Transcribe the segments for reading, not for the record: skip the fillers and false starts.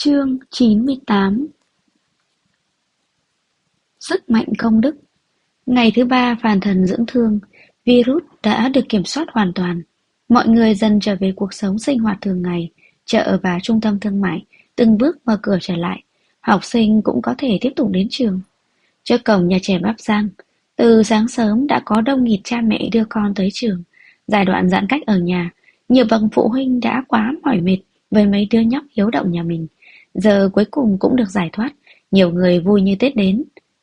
Chương 98. Sức mạnh công đức. Ngày thứ ba phàn thần dưỡng thương, virus đã được kiểm soát hoàn toàn. Mọi người dần trở về cuộc sống sinh hoạt thường ngày, chợ và trung tâm thương mại từng bước mở cửa trở lại. Học sinh cũng có thể tiếp tục đến trường. Trước cổng nhà trẻ Báp Giang, từ sáng sớm đã có đông nghịt cha mẹ đưa con tới trường. Giai đoạn giãn cách ở nhà, nhiều bậc phụ huynh đã quá mỏi mệt với mấy đứa nhóc hiếu động nhà mình. Giờ cuối cùng cũng được giải thoát, nhiều người vui như Tết đến.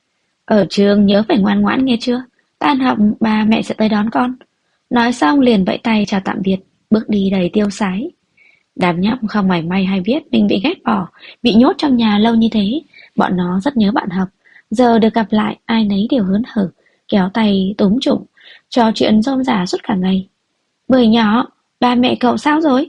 Ở trường nhớ phải ngoan ngoãn nghe chưa? Tan học ba mẹ sẽ tới đón con. Nói xong liền vẫy tay chào tạm biệt, bước đi đầy tiêu sái. Đám nhóc không mảy may hay biết mình bị ghét bỏ, bị nhốt trong nhà lâu như thế. Bọn nó rất nhớ bạn học. Giờ được gặp lại, ai nấy đều hớn hở, kéo tay túm chụm, trò chuyện rôm rả suốt cả ngày. Bưởi nhỏ, ba mẹ cậu sao rồi?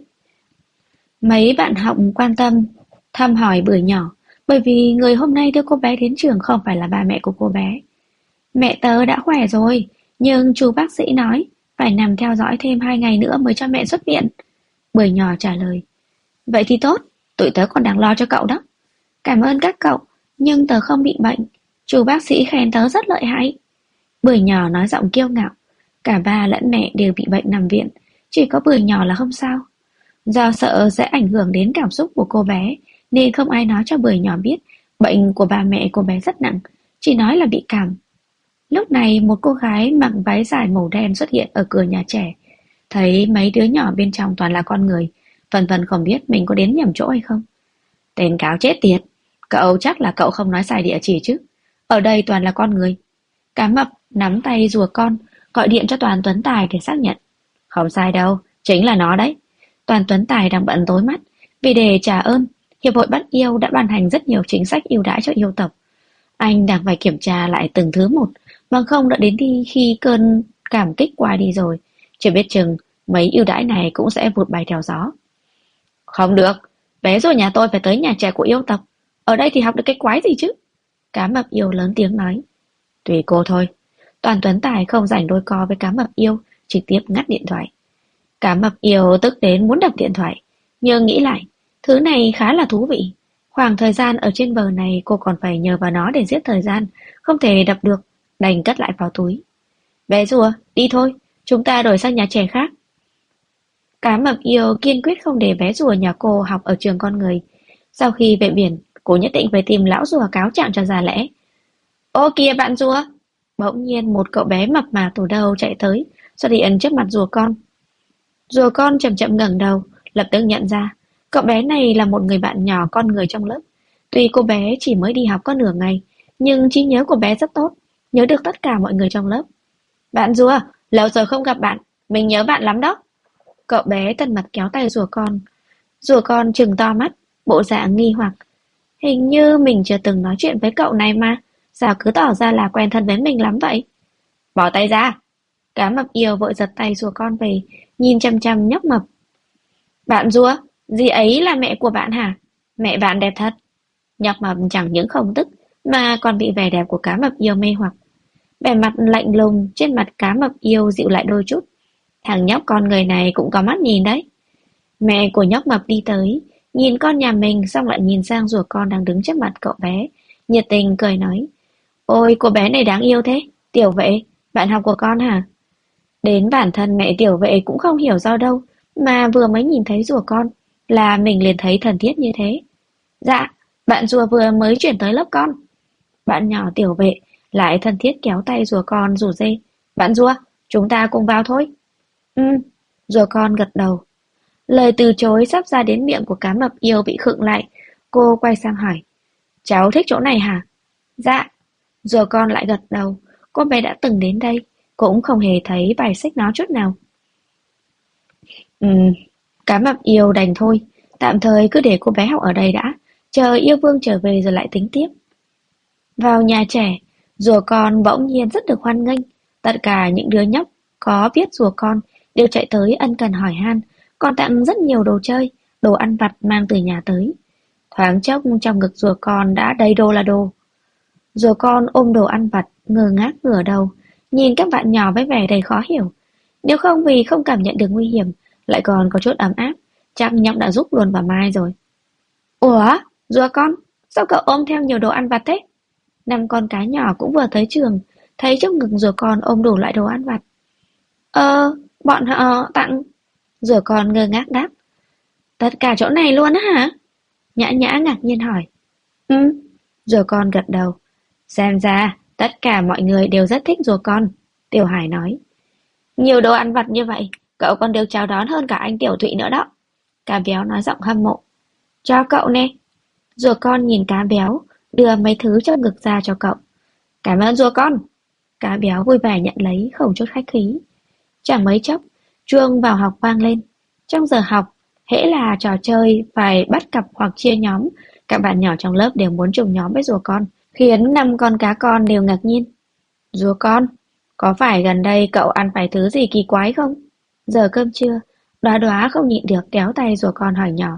Mấy bạn học quan tâm thăm hỏi Bưởi nhỏ, bởi vì người hôm nay đưa cô bé đến trường không phải là ba mẹ của cô bé. Mẹ tớ đã khỏe rồi, nhưng chú bác sĩ nói phải nằm theo dõi thêm 2 ngày nữa mới cho mẹ xuất viện. Bưởi nhỏ trả lời. Vậy thì tốt, tụi tớ còn đang lo cho cậu đó. Cảm ơn các cậu, nhưng tớ không bị bệnh. Chú bác sĩ khen tớ rất lợi hại. Bưởi nhỏ nói giọng kiêu ngạo. Cả ba lẫn mẹ đều bị bệnh nằm viện, chỉ có Bưởi nhỏ là không sao. Do sợ sẽ ảnh hưởng đến cảm xúc của cô bé, nên không ai nói cho Bưởi nhỏ biết bệnh của ba mẹ cô bé rất nặng, chỉ nói là bị cảm. Lúc này một cô gái mặc váy dài màu đen xuất hiện ở cửa nhà trẻ. Thấy mấy đứa nhỏ bên trong toàn là con người, phần phần không biết mình có đến nhầm chỗ hay không. Tên cáo chết tiệt, cậu chắc là cậu không nói sai địa chỉ chứ? Ở đây toàn là con người. Cá mập nắm tay rùa con, gọi điện cho Toàn Tuấn Tài để xác nhận. Không sai đâu, chính là nó đấy. Toàn Tuấn Tài đang bận tối mắt, vì để trả ơn, Hiệp hội Bắt Yêu đã ban hành rất nhiều chính sách ưu đãi cho yêu tộc. Anh đang phải kiểm tra lại từng thứ một, bằng không đã đến đi khi cơn cảm kích qua đi rồi. Chưa biết chừng mấy ưu đãi này cũng sẽ vụt bay theo gió. Không được, bé rồi nhà tôi phải tới nhà trẻ của yêu tộc. Ở đây thì học được cái quái gì chứ? Cá mập yêu lớn tiếng nói. Tùy cô thôi. Toàn Tuấn Tài không rảnh đôi co với cá mập yêu, trực tiếp ngắt điện thoại. Cá mập yêu tức đến muốn đập điện thoại, nhưng nghĩ lại, thứ này khá là thú vị. Khoảng thời gian ở trên bờ này cô còn phải nhờ vào nó để giết thời gian, không thể đập được, đành cất lại vào túi. Bé rùa, đi thôi, chúng ta đổi sang nhà trẻ khác. Cá mập yêu kiên quyết không để bé rùa nhà cô học ở trường con người. Sau khi về biển, cô nhất định phải tìm lão rùa cáo trạng cho ra lẽ. Ô kìa bạn rùa! Bỗng nhiên một cậu bé mập mạp từ đâu chạy tới, xuất hiện trước mặt rùa con. Rùa con chậm chậm ngẩng đầu, lập tức nhận ra cậu bé này là một người bạn nhỏ con người trong lớp. Tuy cô bé chỉ mới đi học có nửa ngày, nhưng trí nhớ của bé rất tốt, nhớ được tất cả mọi người trong lớp. Bạn rùa, lâu rồi không gặp bạn, mình nhớ bạn lắm đó. Cậu bé thân mật kéo tay rùa con. Rùa con trừng to mắt, bộ dạng nghi hoặc. Hình như mình chưa từng nói chuyện với cậu này mà, sao cứ tỏ ra là quen thân với mình lắm vậy? Bỏ tay ra! Cá mập yêu vội giật tay rùa con về, nhìn chăm chăm nhóc mập. Bạn rùa, dì ấy là mẹ của bạn hả? Mẹ bạn đẹp thật. Nhóc mập chẳng những không tức, mà còn bị vẻ đẹp của cá mập yêu mê hoặc. Vẻ mặt lạnh lùng trên mặt cá mập yêu dịu lại đôi chút. Thằng nhóc con người này cũng có mắt nhìn đấy. Mẹ của nhóc mập đi tới, nhìn con nhà mình xong lại nhìn sang rùa con đang đứng trước mặt cậu bé, nhiệt tình cười nói. Ôi cô bé này đáng yêu thế, Tiểu Vệ, bạn học của con hả? Đến bản thân mẹ Tiểu Vệ cũng không hiểu do đâu, mà vừa mới nhìn thấy rùa con là mình liền thấy thân thiết như thế. Dạ, bạn rùa vừa mới chuyển tới lớp con. Bạn nhỏ Tiểu Vệ lại thân thiết kéo tay rùa con rủ dê. Bạn rùa, chúng ta cùng vào thôi. Rùa con gật đầu. Lời từ chối sắp ra đến miệng của cá mập yêu bị khựng lại. Cô quay sang hỏi. Cháu thích chỗ này hả? Dạ. Rùa con lại gật đầu. Cô bé đã từng đến đây, cũng không hề thấy bài xích nó chút nào. Cá mập yêu đành thôi. Tạm thời cứ để cô bé học ở đây đã, chờ yêu vương trở về rồi lại tính tiếp. Vào nhà trẻ, rùa con bỗng nhiên rất được hoan nghênh. Tất cả những đứa nhóc có biết rùa con đều chạy tới ân cần hỏi han, còn tặng rất nhiều đồ chơi, đồ ăn vặt mang từ nhà tới. Thoáng chốc trong ngực rùa con đã đầy đồ là đồ. Rùa con ôm đồ ăn vặt, ngơ ngác ngửa đầu, nhìn các bạn nhỏ với vẻ đầy khó hiểu. Nếu không vì không cảm nhận được nguy hiểm, lại còn có chút ấm áp, chắc nhóc đã giúp luôn vào mai rồi. Ủa, Rùa con, sao cậu ôm theo nhiều đồ ăn vặt thế? Năm con cá nhỏ cũng vừa tới trường, thấy trong ngực rùa con ôm đủ loại đồ ăn vặt. Ờ, bọn họ tặng. Rùa con ngơ ngác đáp. Tất cả chỗ này luôn á hả? Nhã Nhã ngạc nhiên hỏi. Ừ, rùa con gật đầu. Xem ra, tất cả mọi người đều rất thích rùa con, Tiểu Hải nói. Nhiều đồ ăn vặt như vậy, cậu còn được chào đón hơn cả anh Tiểu Thụy nữa đó. Cá béo nói giọng hâm mộ. Cho cậu nè. Rùa con nhìn cá béo, đưa mấy thứ trong ngực ra cho cậu. Cảm ơn rùa con. Cá béo vui vẻ nhận lấy, không chút khách khí. Chẳng mấy chốc, chuông vào học vang lên. Trong giờ học, hễ là trò chơi phải bắt cặp hoặc chia nhóm, các bạn nhỏ trong lớp đều muốn trùng nhóm với rùa con, khiến 5 con cá con đều ngạc nhiên. Rùa con, có phải gần đây cậu ăn phải thứ gì kỳ quái không? Giờ cơm trưa, Đoá Đoá không nhịn được kéo tay rùa con hỏi nhỏ.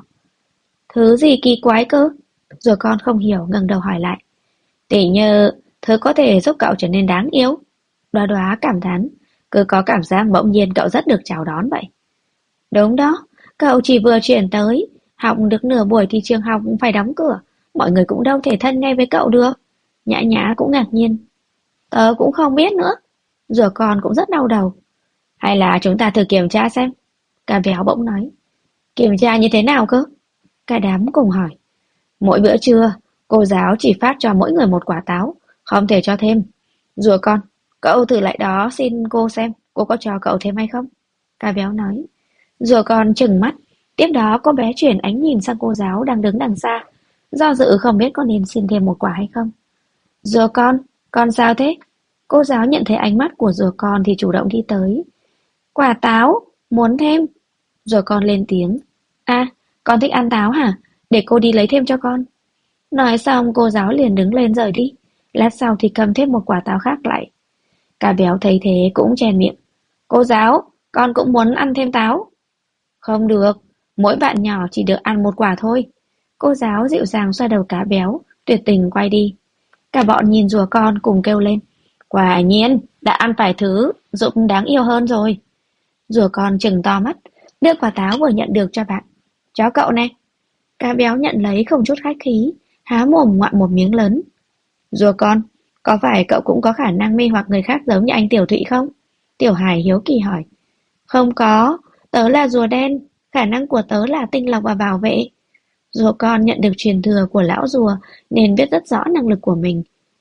Thứ gì kỳ quái cơ? Rùa con không hiểu ngẩng đầu hỏi lại. Tỉ như thứ có thể giúp cậu trở nên đáng yêu. Đoá Đoá cảm thán, cứ có cảm giác bỗng nhiên cậu rất được chào đón vậy. Đúng đó, cậu chỉ vừa chuyển tới, học được nửa buổi thì trường học phải đóng cửa, mọi người cũng đâu thể thân ngay với cậu được. Nhã Nhã cũng ngạc nhiên. Tớ cũng không biết nữa. Rùa con cũng rất đau đầu. Hay là chúng ta thử kiểm tra xem. Cá béo bỗng nói. Kiểm tra như thế nào cơ? Cả đám cùng hỏi. Mỗi bữa trưa, cô giáo chỉ phát cho mỗi người một quả táo, không thể cho thêm. Rùa con, cậu thử lại đó xin cô xem, cô có cho cậu thêm hay không? Cá béo nói. Rùa con trừng mắt, tiếp đó cô bé chuyển ánh nhìn sang cô giáo đang đứng đằng xa, do dự không biết có nên xin thêm một quả hay không. Rùa con sao thế? Cô giáo nhận thấy ánh mắt của rùa con thì chủ động đi tới. Quả táo, muốn thêm. Rùa con lên tiếng. À, con thích ăn táo hả? Để cô đi lấy thêm cho con. Nói xong cô giáo liền đứng lên rời đi. Lát sau thì cầm thêm một quả táo khác lại. Cá béo thấy thế cũng chen miệng. Cô giáo, con cũng muốn ăn thêm táo. Không được, mỗi bạn nhỏ chỉ được ăn một quả thôi. Cô giáo dịu dàng xoa đầu cá béo, tuyệt tình quay đi. Cả bọn nhìn rùa con cùng kêu lên. Quả nhiên, đã ăn phải thứ giúp đáng yêu hơn rồi. Rùa con trừng to mắt, đưa quả táo vừa nhận được cho bạn. Cho cậu này. Cá béo nhận lấy không chút khách khí, há mồm ngoạm một miếng lớn. Rùa con, có phải cậu cũng có khả năng mê hoặc người khác giống như anh Tiểu Thụy không? Tiểu Hải hiếu kỳ hỏi. Không có, tớ là rùa đen, khả năng của tớ là tinh lọc và bảo vệ. Rùa con nhận được truyền thừa của lão rùa nên biết rất rõ năng lực của mình.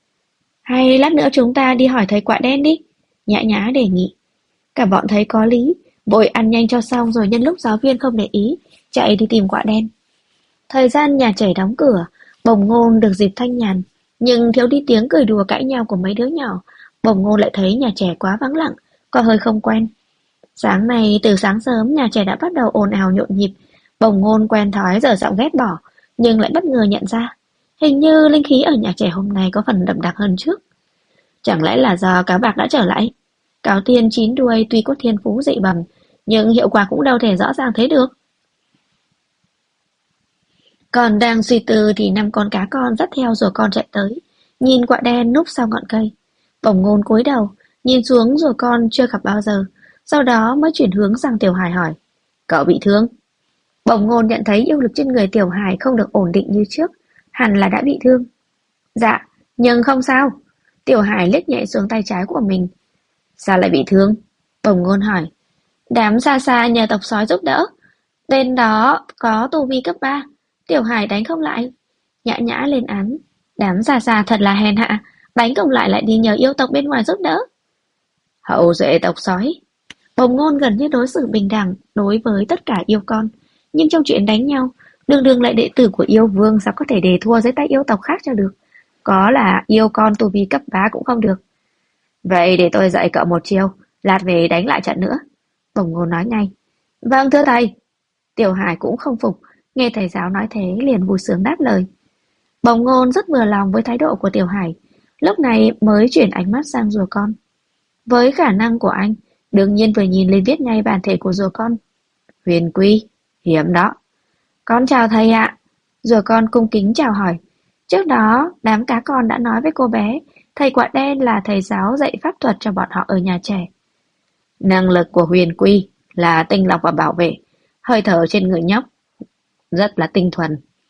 Hay lát nữa chúng ta đi hỏi thầy quạ đen đi. Nhã Nhã đề nghị. Cả bọn thấy có lý, vội ăn nhanh cho xong rồi nhân lúc giáo viên không để ý, chạy đi tìm quạ đen. Thời gian nhà trẻ đóng cửa, Bồng Ngôn được dịp thanh nhàn, nhưng thiếu đi tiếng cười đùa cãi nhau của mấy đứa nhỏ. Bồng Ngôn lại thấy nhà trẻ quá vắng lặng, có hơi không quen. Sáng nay từ sáng sớm nhà trẻ đã bắt đầu ồn ào nhộn nhịp. Bồng Ngôn quen thói dở giọng ghét bỏ, nhưng lại bất ngờ nhận ra, hình như linh khí ở nhà trẻ hôm nay có phần đậm đặc hơn trước. Chẳng lẽ là do cáo bạc đã trở lại? Cáo Tiên chín đuôi tuy có thiên phú dị bẩm, nhưng hiệu quả cũng đâu thể rõ ràng thấy được. Còn đang suy tư thì 5 con cá con dắt theo rùa con chạy tới, nhìn quạ đen núp sau ngọn cây. Bồng Ngôn cúi đầu, nhìn xuống rùa con chưa gặp bao giờ, sau đó mới chuyển hướng sang Tiểu Hải hỏi. Cậu bị thương? Bồng Ngôn nhận thấy yêu lực trên người Tiểu Hải không được ổn định như trước, hẳn là đã bị thương. Dạ, nhưng không sao. Tiểu Hải liếc nhẹ xuống tay trái của mình. Sao lại bị thương? Bồng Ngôn hỏi. Đám xa xa nhờ tộc sói giúp đỡ. Tên đó có tu vi cấp 3. Tiểu Hải đánh không lại. Nhã Nhã lên án. Đám xa xa thật là hèn hạ. Đánh không lại đi nhờ yêu tộc bên ngoài giúp đỡ. Hậu duệ tộc sói. Bồng Ngôn gần như đối xử bình đẳng đối với tất cả yêu con. Nhưng trong chuyện đánh nhau, đường đường lại đệ tử của yêu vương sao có thể để thua dưới tay yêu tộc khác cho được. Có là yêu con tu vi cấp 3 cũng không được. Vậy để tôi dạy cậu một chiêu, lát về đánh lại trận nữa. Bồng Ngôn nói ngay. Vâng thưa thầy. Tiểu Hải cũng không phục, nghe thầy giáo nói thế liền vui sướng đáp lời. Bồng Ngôn rất vừa lòng với thái độ của Tiểu Hải, lúc này mới chuyển ánh mắt sang rùa con. Với khả năng của anh, đương nhiên vừa nhìn lên biết ngay bản thể của rùa con. Huyền Quy, hiếm đó. Con chào thầy ạ. Rùa con cung kính chào hỏi. Trước đó, đám cá con đã nói với cô bé, thầy quạ đen là thầy giáo dạy pháp thuật cho bọn họ ở nhà trẻ. Năng lực của Huyền Quy là tinh lọc và bảo vệ, hơi thở trên người nhóc rất là tinh thuần.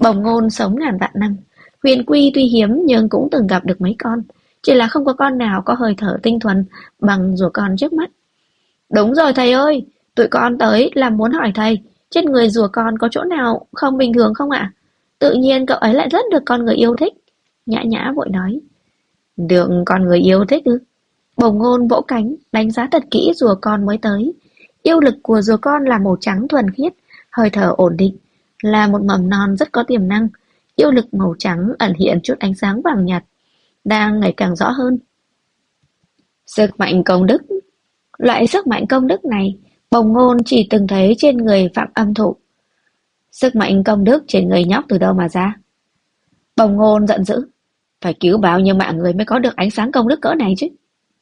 Bồng ngôn sống ngàn vạn năm. Huyền quy tuy hiếm nhưng cũng từng gặp được mấy con. Chỉ là không có con nào có hơi thở tinh thuần bằng rùa con trước mắt. Đúng rồi thầy ơi, tụi con tới là muốn hỏi thầy, trên người rùa con có chỗ nào không bình thường không ạ? Tự nhiên cậu ấy lại rất được con người yêu thích. Nhã Nhã vội nói. Được con người yêu thích ư? Bồng ngôn vỗ cánh, đánh giá thật kỹ rùa con mới tới. Yêu lực của rùa con là màu trắng thuần khiết, hơi thở ổn định, là một mầm non rất có tiềm năng. Yêu lực màu trắng ẩn hiện chút ánh sáng vàng nhạt, đang ngày càng rõ hơn. Sức mạnh công đức. Loại sức mạnh công đức này, Bồng ngôn chỉ từng thấy trên người Phạm Âm Thụ. Sức mạnh công đức trên người nhóc từ đâu mà ra? Bồng ngôn giận dữ. Phải cứu bao nhiêu mạng người mới có được ánh sáng công đức cỡ này chứ?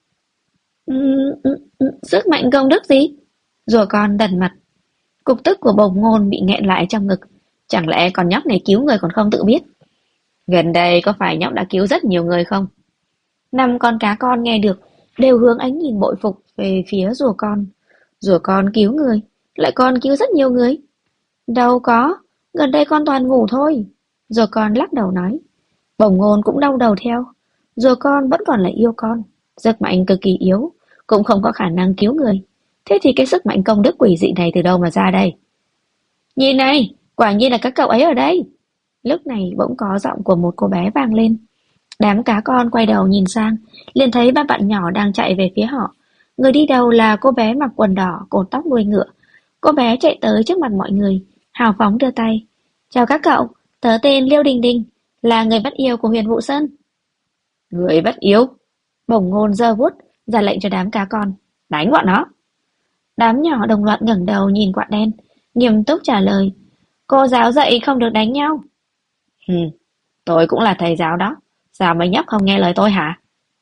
Sức mạnh công đức gì? Rùa con đần mặt. Cục tức của bồng ngôn bị nghẹn lại trong ngực. Chẳng lẽ con nhóc này cứu người còn không tự biết? Gần đây có phải nhóc đã cứu rất nhiều người không? 5 con cá con nghe được, đều hướng ánh nhìn bội phục về phía rùa con. Rùa con cứu người, lại còn cứu rất nhiều người. Đâu có, gần đây con toàn ngủ thôi. Rùa con lắc đầu nói. Bồng ngôn cũng đau đầu theo. Rùa con vẫn còn là yêu con, sức mạnh cực kỳ yếu, cũng không có khả năng cứu người. Thế thì cái sức mạnh công đức quỷ dị này từ đâu mà ra đây? Nhìn này, quả nhiên là các cậu ấy ở đây. Lúc này bỗng có giọng của một cô bé vang lên. Đám cá con quay đầu nhìn sang, liền thấy ba bạn nhỏ đang chạy về phía họ. Người đi đầu là cô bé mặc quần đỏ, cột tóc đuôi ngựa. Cô bé chạy tới trước mặt mọi người, hào phóng đưa tay. Chào các cậu, tớ tên Liêu Đình Đình, là người bắt yêu của Huyền Vũ Sơn. Người bắt yêu? Bổng ngôn giơ bút, ra lệnh cho đám cá con. Đánh bọn nó. Đám nhỏ đồng loạt ngẩng đầu nhìn quạ đen, nghiêm túc trả lời. Cô giáo dạy không được đánh nhau. Tôi cũng là thầy giáo đó. Sao mấy nhóc không nghe lời tôi hả?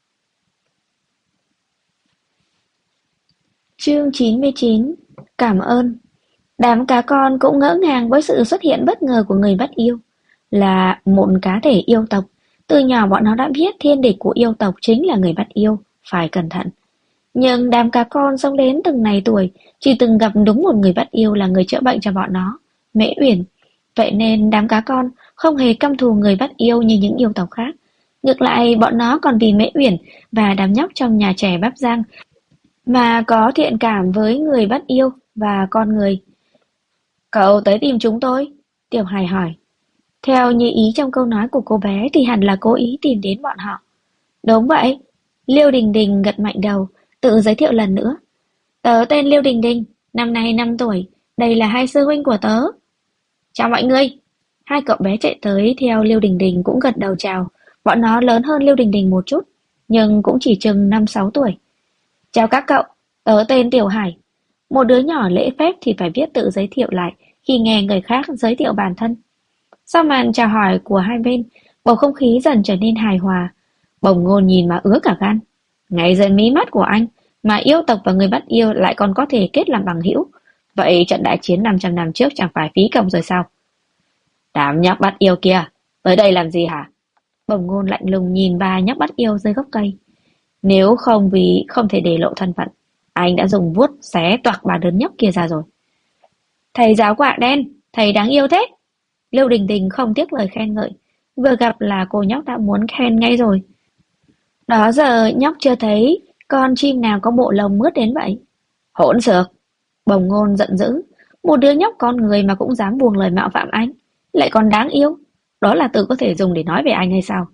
Chương 99. Cảm ơn. Đám cá con cũng ngỡ ngàng với sự xuất hiện bất ngờ của người bắt yêu. Là một cá thể yêu tộc. Từ nhỏ bọn nó đã biết thiên địch của yêu tộc chính là người bắt yêu, phải cẩn thận. Nhưng đám cá con sống đến từng này tuổi, chỉ từng gặp đúng một người bắt yêu là người chữa bệnh cho bọn nó, Mễ Uyển. Vậy nên đám cá con không hề căm thù người bắt yêu như những yêu tộc khác. Ngược lại, bọn nó còn vì Mễ Uyển và đám nhóc trong nhà trẻ Bắp Giang mà có thiện cảm với người bắt yêu và con người. Cậu tới tìm chúng tôi? Tiểu Hải hỏi. Theo như ý trong câu nói của cô bé thì hẳn là cố ý tìm đến bọn họ. Đúng vậy. Liêu Đình Đình gật mạnh đầu, tự giới thiệu lần nữa. Tớ tên Liêu Đình Đình, năm nay 5 tuổi, đây là hai sư huynh của tớ. Chào mọi người. Hai cậu bé chạy tới theo Liêu Đình Đình cũng gật đầu chào. Bọn nó lớn hơn Liêu Đình Đình một chút, nhưng cũng chỉ chừng 5-6 tuổi. Chào các cậu, tớ tên Tiểu Hải. Một đứa nhỏ lễ phép thì phải biết tự giới thiệu lại khi nghe người khác giới thiệu bản thân. Sau màn chào hỏi của hai bên, bầu không khí dần trở nên hài hòa. Bồng ngôn nhìn mà ứa cả gan. Ngay dưới mí mắt của anh mà yêu tộc và người bắt yêu lại còn có thể kết làm bằng hữu. Vậy trận đại chiến 500 năm trước chẳng phải phí công rồi sao? Đám nhóc bắt yêu kia, tới đây làm gì hả? Bồng ngôn lạnh lùng nhìn ba nhóc bắt yêu dưới gốc cây. Nếu không vì không thể để lộ thân phận, anh đã dùng vuốt xé toạc ba đứa nhóc kia ra rồi. Thầy giáo quạ đen, thầy đáng yêu thế. Lưu Đình Đình không tiếc lời khen ngợi. Vừa gặp là cô nhóc đã muốn khen ngay rồi. Đó giờ nhóc chưa thấy con chim nào có bộ lông mướt đến vậy. Hỗn xược. Bồng ngôn giận dữ. Một đứa nhóc con người mà cũng dám buông lời mạo phạm anh. Lại còn đáng yêu. Đó là từ có thể dùng để nói về anh hay sao?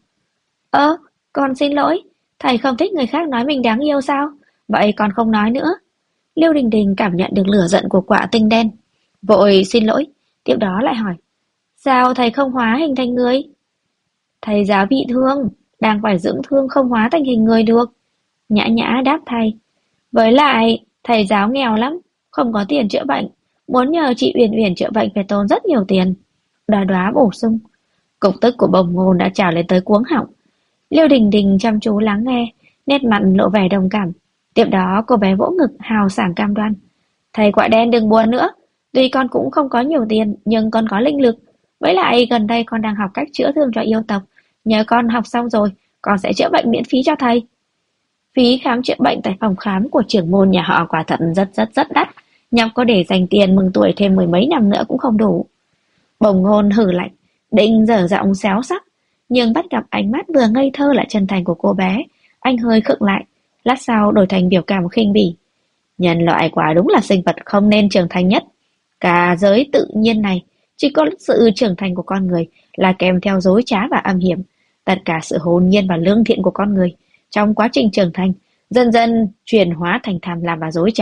Con xin lỗi. Thầy không thích người khác nói mình đáng yêu sao? Vậy còn không nói nữa. Lưu Đình Đình cảm nhận được lửa giận của quạ tinh đen. Vội xin lỗi. Tiếp đó lại hỏi. Sao thầy không hóa hình thành người? Thầy giáo bị thương, đang phải dưỡng thương không hóa thành hình người được. Nhã Nhã đáp thay. Với lại, thầy giáo nghèo lắm, không có tiền chữa bệnh. Muốn nhờ chị Uyển Uyển chữa bệnh phải tốn rất nhiều tiền. Đoá Đoá bổ sung. Cục tức của bồng ngôn đã trào lên tới cuống họng. Liêu Đình Đình chăm chú lắng nghe, nét mặt lộ vẻ đồng cảm. Tiếp đó cô bé vỗ ngực hào sảng cam đoan. Thầy quạ đen đừng buồn nữa. Tuy con cũng không có nhiều tiền, nhưng con có linh lực. Với lại gần đây con đang học cách chữa thương cho yêu tộc. Nhớ con học xong rồi, con sẽ chữa bệnh miễn phí cho thầy. Phí khám chữa bệnh tại phòng khám của trưởng môn nhà họ quả thật rất đắt. Nhóc có để dành tiền mừng tuổi thêm 10 mấy năm nữa cũng không đủ. Bồng ngôn hừ lạnh. Định dở giọng xéo sắc, nhưng bắt gặp ánh mắt vừa ngây thơ lại chân thành của cô bé, anh hơi khựng lại, lát sau đổi thành biểu cảm khinh bỉ. Nhân loại quả đúng là sinh vật không nên trưởng thành nhất. Cả giới tự nhiên này, chỉ có sự trưởng thành của con người là kèm theo dối trá và âm hiểm. Tất cả sự hồn nhiên và lương thiện của con người trong quá trình trưởng thành dần dần chuyển hóa thành tham lam và dối trá.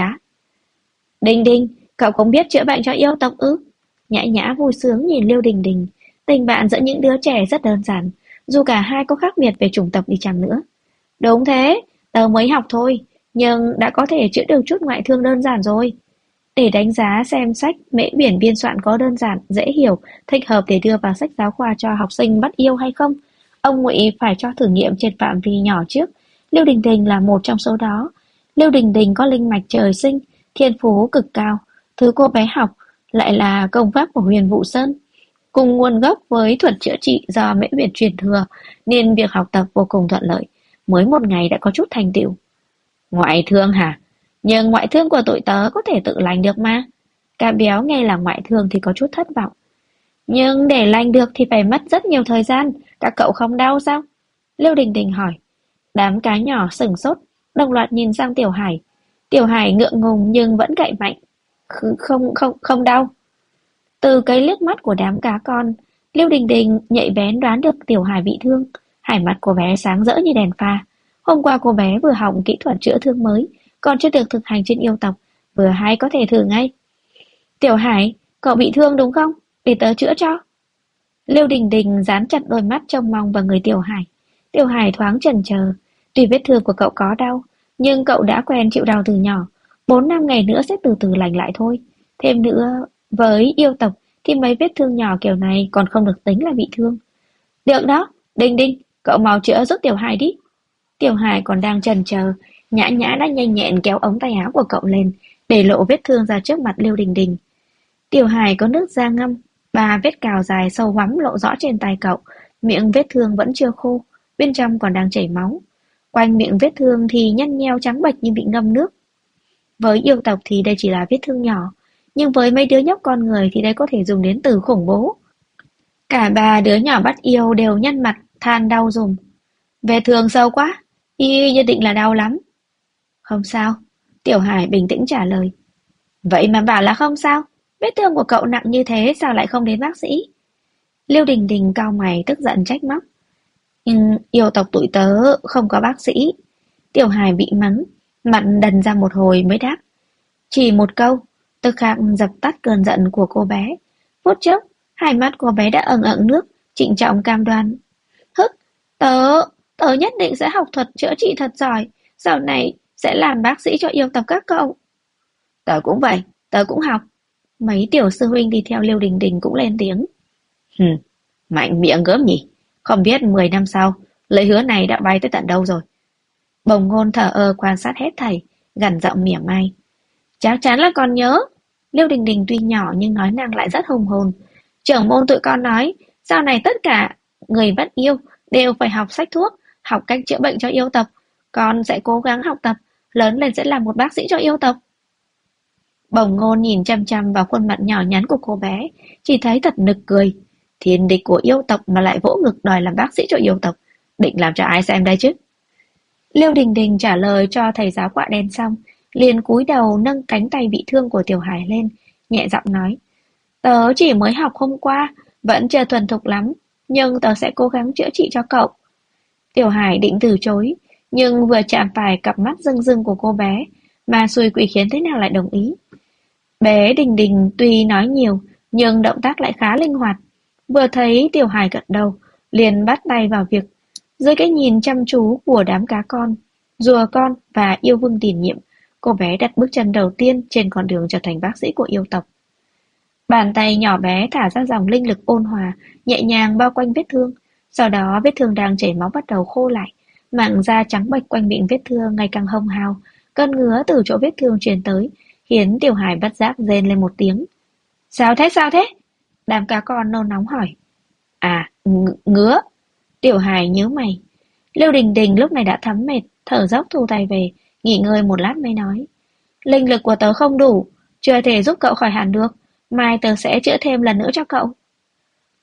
Đình Đình, cậu không biết chữa bệnh cho yêu tộc ư? Nhã Nhã vui sướng nhìn Liêu Đình Đình. Tình bạn giữa những đứa trẻ rất đơn giản, dù cả hai có khác biệt về chủng tộc đi chăng nữa. Đúng thế, tớ mới học thôi, nhưng đã có thể chữa được chút ngoại thương đơn giản rồi. Để đánh giá xem sách Mễ Biển biên soạn có đơn giản, dễ hiểu, thích hợp để đưa vào sách giáo khoa cho học sinh bắt yêu hay không, ông Ngụy phải cho thử nghiệm trên phạm vi nhỏ trước. Liêu Đình Đình là một trong số đó. Liêu Đình Đình có linh mạch trời sinh, thiên phú cực cao. Thứ cô bé học lại là công pháp của Huyền Vũ Sơn, cùng nguồn gốc với thuật chữa trị do Mễ Biển truyền thừa, nên việc học tập vô cùng thuận lợi. Mới một ngày đã có chút thành tựu. Ngoại thương hả? Nhưng ngoại thương của tụi tớ có thể tự lành được mà. Cá béo nghe là ngoại thương thì có chút thất vọng. Nhưng để lành được thì phải mất rất nhiều thời gian. Các cậu không đau sao? Liêu Đình Đình hỏi. Đám cá nhỏ sửng sốt, đồng loạt nhìn sang Tiểu Hải. Tiểu Hải ngượng ngùng nhưng vẫn gậy mạnh. Không đau. Từ cái liếc mắt của đám cá con, Liêu Đình Đình nhạy bén đoán được Tiểu Hải bị thương. Hải mặt cô bé sáng rỡ như đèn pha. Hôm qua cô bé vừa học kỹ thuật chữa thương mới, còn chưa được thực hành trên yêu tộc, vừa hay có thể thử ngay. Tiểu Hải, cậu bị thương đúng không? Để tớ chữa cho. Liêu Đình Đình dán chặt đôi mắt trông mong vào người Tiểu Hải. Tiểu Hải thoáng chần chờ. Tuy vết thương của cậu có đau, nhưng cậu đã quen chịu đau từ nhỏ. 4-5 ngày nữa sẽ từ từ lành lại thôi. Thêm nữa, với yêu tộc thì mấy vết thương nhỏ kiểu này còn không được tính là bị thương. Được đó, Đình Đình, cậu mau chữa giúp Tiểu Hải đi. Tiểu Hải còn đang chần chờ, Nhã Nhã đã nhanh nhẹn kéo ống tay áo của cậu lên, để lộ vết thương ra trước mặt Liêu Đình Đình. Tiểu Hải có nước da ngâm, 3 vết cào dài sâu hoắm lộ rõ trên tay cậu, miệng vết thương vẫn chưa khô, bên trong còn đang chảy máu. Quanh miệng vết thương thì nhăn nheo trắng bệch như bị ngâm nước. Với yêu tộc thì đây chỉ là vết thương nhỏ, nhưng với mấy đứa nhóc con người thì đây có thể dùng đến từ khủng bố. Cả 3 đứa nhỏ bắt yêu đều nhăn mặt, than đau rùng. Vết thương sâu quá, y nhất định là đau lắm. Không sao, Tiểu Hải bình tĩnh trả lời. Vậy mà bảo là không sao, vết thương của cậu nặng như thế sao lại không đến bác sĩ? Liêu Đình Đình cau mày tức giận trách móc. Yêu tộc tụi tớ không có bác sĩ. Tiểu Hải bị mắng, mặt đần ra một hồi mới đáp. Chỉ một câu, tức khắc dập tắt cơn giận của cô bé. Phút chốc, hai mắt cô bé đã ẩn ẩn nước, trịnh trọng cam đoan. Hức, tớ nhất định sẽ học thuật chữa trị thật giỏi, sau này sẽ làm bác sĩ cho yêu tộc các cậu. Tớ cũng vậy, tớ cũng học. Mấy tiểu sư huynh đi theo Liêu Đình Đình cũng lên tiếng. Mạnh miệng gớm nhỉ, không biết 10 năm sau, lời hứa này đã bay tới tận đâu rồi. Bồng Ngôn thở ơ quan sát hết thảy, gằn giọng mỉa mai. Chắc chắn là còn nhớ. Liêu Đình Đình tuy nhỏ nhưng nói năng lại rất hùng hồn. Trưởng môn tụi con nói, sau này tất cả người bắt yêu đều phải học sách thuốc, học cách chữa bệnh cho yêu tộc. Con sẽ cố gắng học tập, lớn lên sẽ là một bác sĩ cho yêu tộc. Bồng Ngôn nhìn chăm chăm vào khuôn mặt nhỏ nhắn của cô bé, chỉ thấy thật nực cười. Thiên địch của yêu tộc mà lại vỗ ngực đòi làm bác sĩ cho yêu tộc, định làm cho ai xem đây chứ? Liêu Đình Đình trả lời cho thầy giáo quạ đen xong, liền cúi đầu nâng cánh tay bị thương của Tiểu Hải lên, nhẹ giọng nói. Tớ chỉ mới học hôm qua, vẫn chưa thuần thục lắm, nhưng tớ sẽ cố gắng chữa trị cho cậu. Tiểu Hải định từ chối, nhưng vừa chạm phải cặp mắt rưng rưng của cô bé, mà xui quỷ khiến thế nào lại đồng ý. Bé Đình Đình tuy nói nhiều, nhưng động tác lại khá linh hoạt. Vừa thấy Tiểu Hải gật đầu, liền bắt tay vào việc. Dưới cái nhìn chăm chú của đám cá con, rùa con và yêu vương tiền nhiệm, cô bé đặt bước chân đầu tiên trên con đường trở thành bác sĩ của yêu tộc. Bàn tay nhỏ bé thả ra dòng linh lực ôn hòa, nhẹ nhàng bao quanh vết thương. Sau đó vết thương đang chảy máu bắt đầu khô lại, mảng da trắng bệch quanh miệng vết thương ngày càng hồng hào. Cơn ngứa từ chỗ vết thương truyền tới, khiến Tiểu Hải bất giác rên lên một tiếng. Sao thế, sao thế? Đám cá con nôn nóng hỏi. À, ngứa. Tiểu Hải nhíu mày. Liêu Đình Đình lúc này đã thấm mệt, thở dốc thu tay về, nghỉ ngơi một lát mới nói. Linh lực của tớ không đủ, chưa thể giúp cậu khỏi hẳn được, mai tớ sẽ chữa thêm lần nữa cho cậu.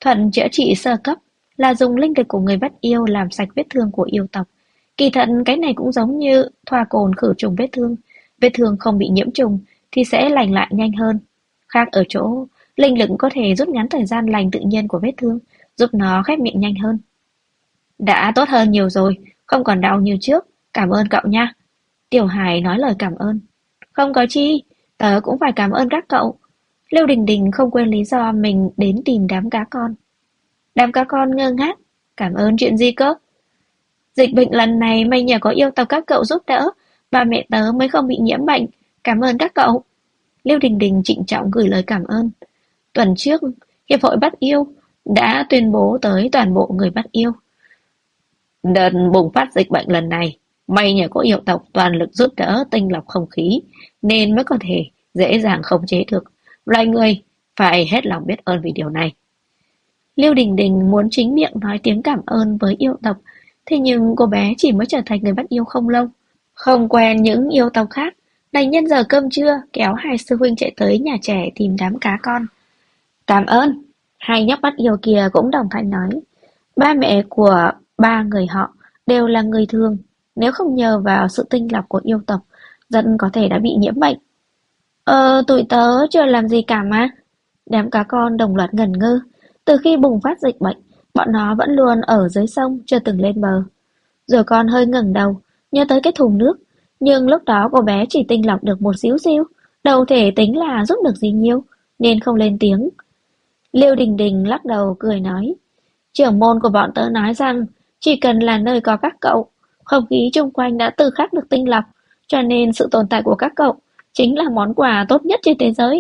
Thuận chữa trị sơ cấp là dùng linh lực của người bắt yêu làm sạch vết thương của yêu tộc. Kỳ thật cái này cũng giống như thoa cồn khử trùng vết thương không bị nhiễm trùng thì sẽ lành lại nhanh hơn. Khác ở chỗ, linh lực có thể rút ngắn thời gian lành tự nhiên của vết thương, giúp nó khép miệng nhanh hơn. Đã tốt hơn nhiều rồi, không còn đau như trước, cảm ơn cậu nha. Tiểu Hải nói lời cảm ơn. Không có chi, tớ cũng phải cảm ơn các cậu. Lưu Đình Đình không quên lý do mình đến tìm đám cá con. Đám cá con ngơ ngác, cảm ơn chuyện gì cơ? Dịch bệnh lần này may nhờ có yêu tộc các cậu giúp đỡ, ba mẹ tớ mới không bị nhiễm bệnh, cảm ơn các cậu. Lưu Đình Đình trịnh trọng gửi lời cảm ơn. Tuần trước, Hiệp hội Bắt Yêu đã tuyên bố tới toàn bộ người bắt yêu. Đợt bùng phát dịch bệnh lần này, may nhờ có yêu tộc toàn lực giúp đỡ tinh lọc không khí, nên mới có thể dễ dàng khống chế được. Loài người phải hết lòng biết ơn vì điều này. Lưu Đình Đình muốn chính miệng nói tiếng cảm ơn với yêu tộc, thế nhưng cô bé chỉ mới trở thành người bắt yêu không lâu. Không quen những yêu tộc khác, đành nhân giờ cơm trưa kéo hai sư huynh chạy tới nhà trẻ tìm đám cá con. Cảm ơn, hai nhóc bắt yêu kia cũng đồng thanh nói. Ba mẹ của ba người họ đều là người thường, nếu không nhờ vào sự tinh lọc của yêu tộc, dân có thể đã bị nhiễm bệnh. Tụi tớ chưa làm gì cả mà. Đám cá con đồng loạt ngẩn ngơ. Từ khi bùng phát dịch bệnh, bọn nó vẫn luôn ở dưới sông, chưa từng lên bờ. Rồi con hơi ngẩng đầu, nhớ tới cái thùng nước. Nhưng lúc đó cô bé chỉ tinh lọc được một xíu xiu, đâu thể tính là giúp được gì nhiều, nên không lên tiếng. Liêu Đình Đình lắc đầu cười nói. Trưởng môn của bọn tớ nói rằng, chỉ cần là nơi có các cậu, không khí chung quanh đã tự khắc được tinh lọc, cho nên sự tồn tại của các cậu chính là món quà tốt nhất trên thế giới.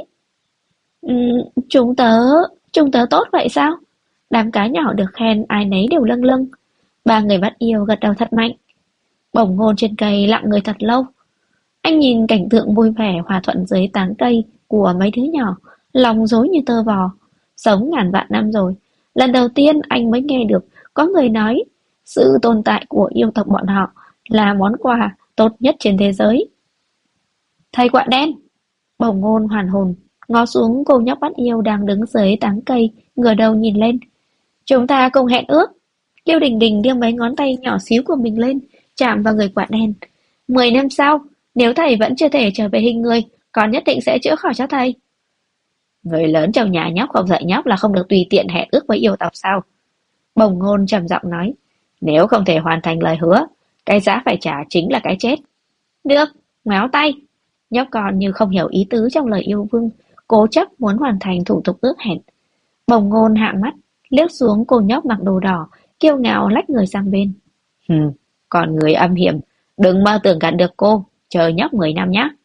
Chúng tớ tốt vậy sao? Đám cá nhỏ được khen ai nấy đều lâng lâng. Ba người bắt yêu gật đầu thật mạnh. Bổng Ngôn trên cây lặng người thật lâu. Anh nhìn cảnh tượng vui vẻ hòa thuận dưới tán cây của mấy đứa nhỏ, lòng rối như tơ vò. Sống ngàn vạn năm rồi, lần đầu tiên anh mới nghe được có người nói sự tồn tại của yêu tộc bọn họ là món quà tốt nhất trên thế giới. Thầy quạ đen! Bổng Ngôn hoàn hồn, ngó xuống cô nhóc bắt yêu đang đứng dưới tán cây, ngửa đầu nhìn lên. Chúng ta cùng hẹn ước. Liêu Đình Đình đưa mấy ngón tay nhỏ xíu của mình lên, chạm vào người quạ đen. 10 năm sau, nếu thầy vẫn chưa thể trở về hình người, con nhất định sẽ chữa khỏi cho thầy. Người lớn trong nhà nhóc không dạy nhóc là không được tùy tiện hẹn ước với yêu tộc sao? Bồng Ngôn trầm giọng nói. Nếu không thể hoàn thành lời hứa, cái giá phải trả chính là cái chết. Được, ngoéo tay. Nhóc con như không hiểu ý tứ trong lời yêu vương, cố chấp muốn hoàn thành thủ tục ước hẹn. Bồng Ngôn hạ mắt, liếc xuống cô nhóc mặc đồ đỏ, kiêu ngạo lách người sang bên. Còn người âm hiểm, đừng mơ tưởng gạt được cô, chờ nhóc 10 năm nhé.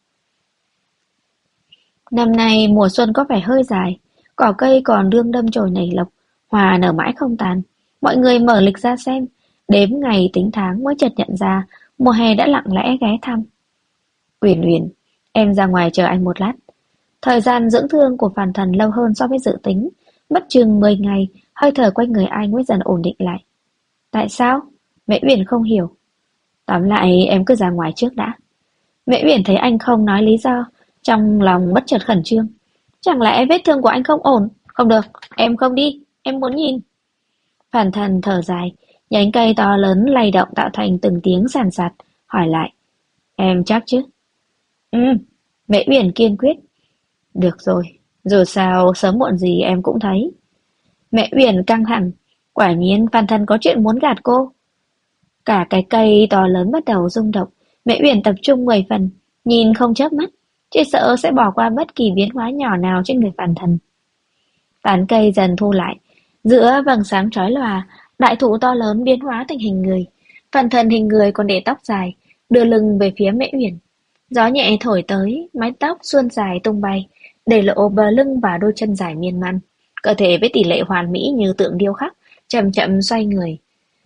Năm nay mùa xuân có vẻ hơi dài, cỏ cây còn đương đâm chồi nảy lộc, hoa nở mãi không tàn. Mọi người mở lịch ra xem, đếm ngày tính tháng mới chợt nhận ra mùa hè đã lặng lẽ ghé thăm. Uyển Uyển, em ra ngoài chờ anh một lát. Thời gian dưỡng thương của phản thần lâu hơn so với dự tính, mất chừng 10 ngày, hơi thở quanh người anh mới dần ổn định lại. Tại sao? Mẹ Uyển không hiểu. Tóm lại em cứ ra ngoài trước đã. Mẹ Uyển thấy anh không nói lý do, trong lòng bất chợt khẩn trương. Chẳng lẽ vết thương của anh không ổn? Không được, em không đi, em muốn nhìn. Phản thần thở dài, nhánh cây to lớn lay động tạo thành từng tiếng sàn sạt, hỏi lại. Em chắc chứ? Mẹ Uyển kiên quyết. Được rồi, dù sao sớm muộn gì em cũng thấy. Mẹ Uyển căng thẳng, quả nhiên Phan Thần có chuyện muốn gạt cô. Cả cái cây to lớn bắt đầu rung động, mẹ Uyển tập trung 10 phần, nhìn không chớp mắt, chỉ sợ sẽ bỏ qua bất kỳ biến hóa nhỏ nào trên người Phan Thần. Tán cây dần thu lại, giữa vầng sáng chói lòa, đại thụ to lớn biến hóa thành hình người. Phan Thần hình người còn để tóc dài, đưa lưng về phía mẹ Uyển. Gió nhẹ thổi tới, mái tóc suôn dài tung bay, để lộ bờ lưng và đôi chân dài miên man. Cơ thể với tỷ lệ hoàn mỹ như tượng điêu khắc, chậm chậm xoay người.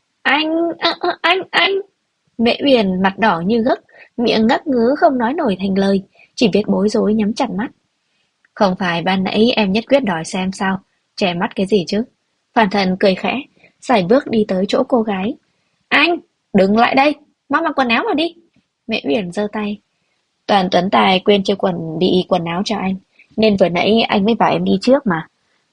Anh! Mẹ Uyển mặt đỏ như gấc, miệng ngắc ngứ không nói nổi thành lời, chỉ biết bối rối nhắm chặt mắt. Không phải ban nãy em nhất quyết đòi xem sao, che mắt cái gì chứ? Phan Thần cười khẽ, sải bước đi tới chỗ cô gái. Anh, đừng lại đây, mau mặc quần áo vào đi. Mẹ Uyển giơ tay. Toàn Tuấn Tài quên chưa bị quần áo cho anh, nên vừa nãy anh mới bảo em đi trước mà.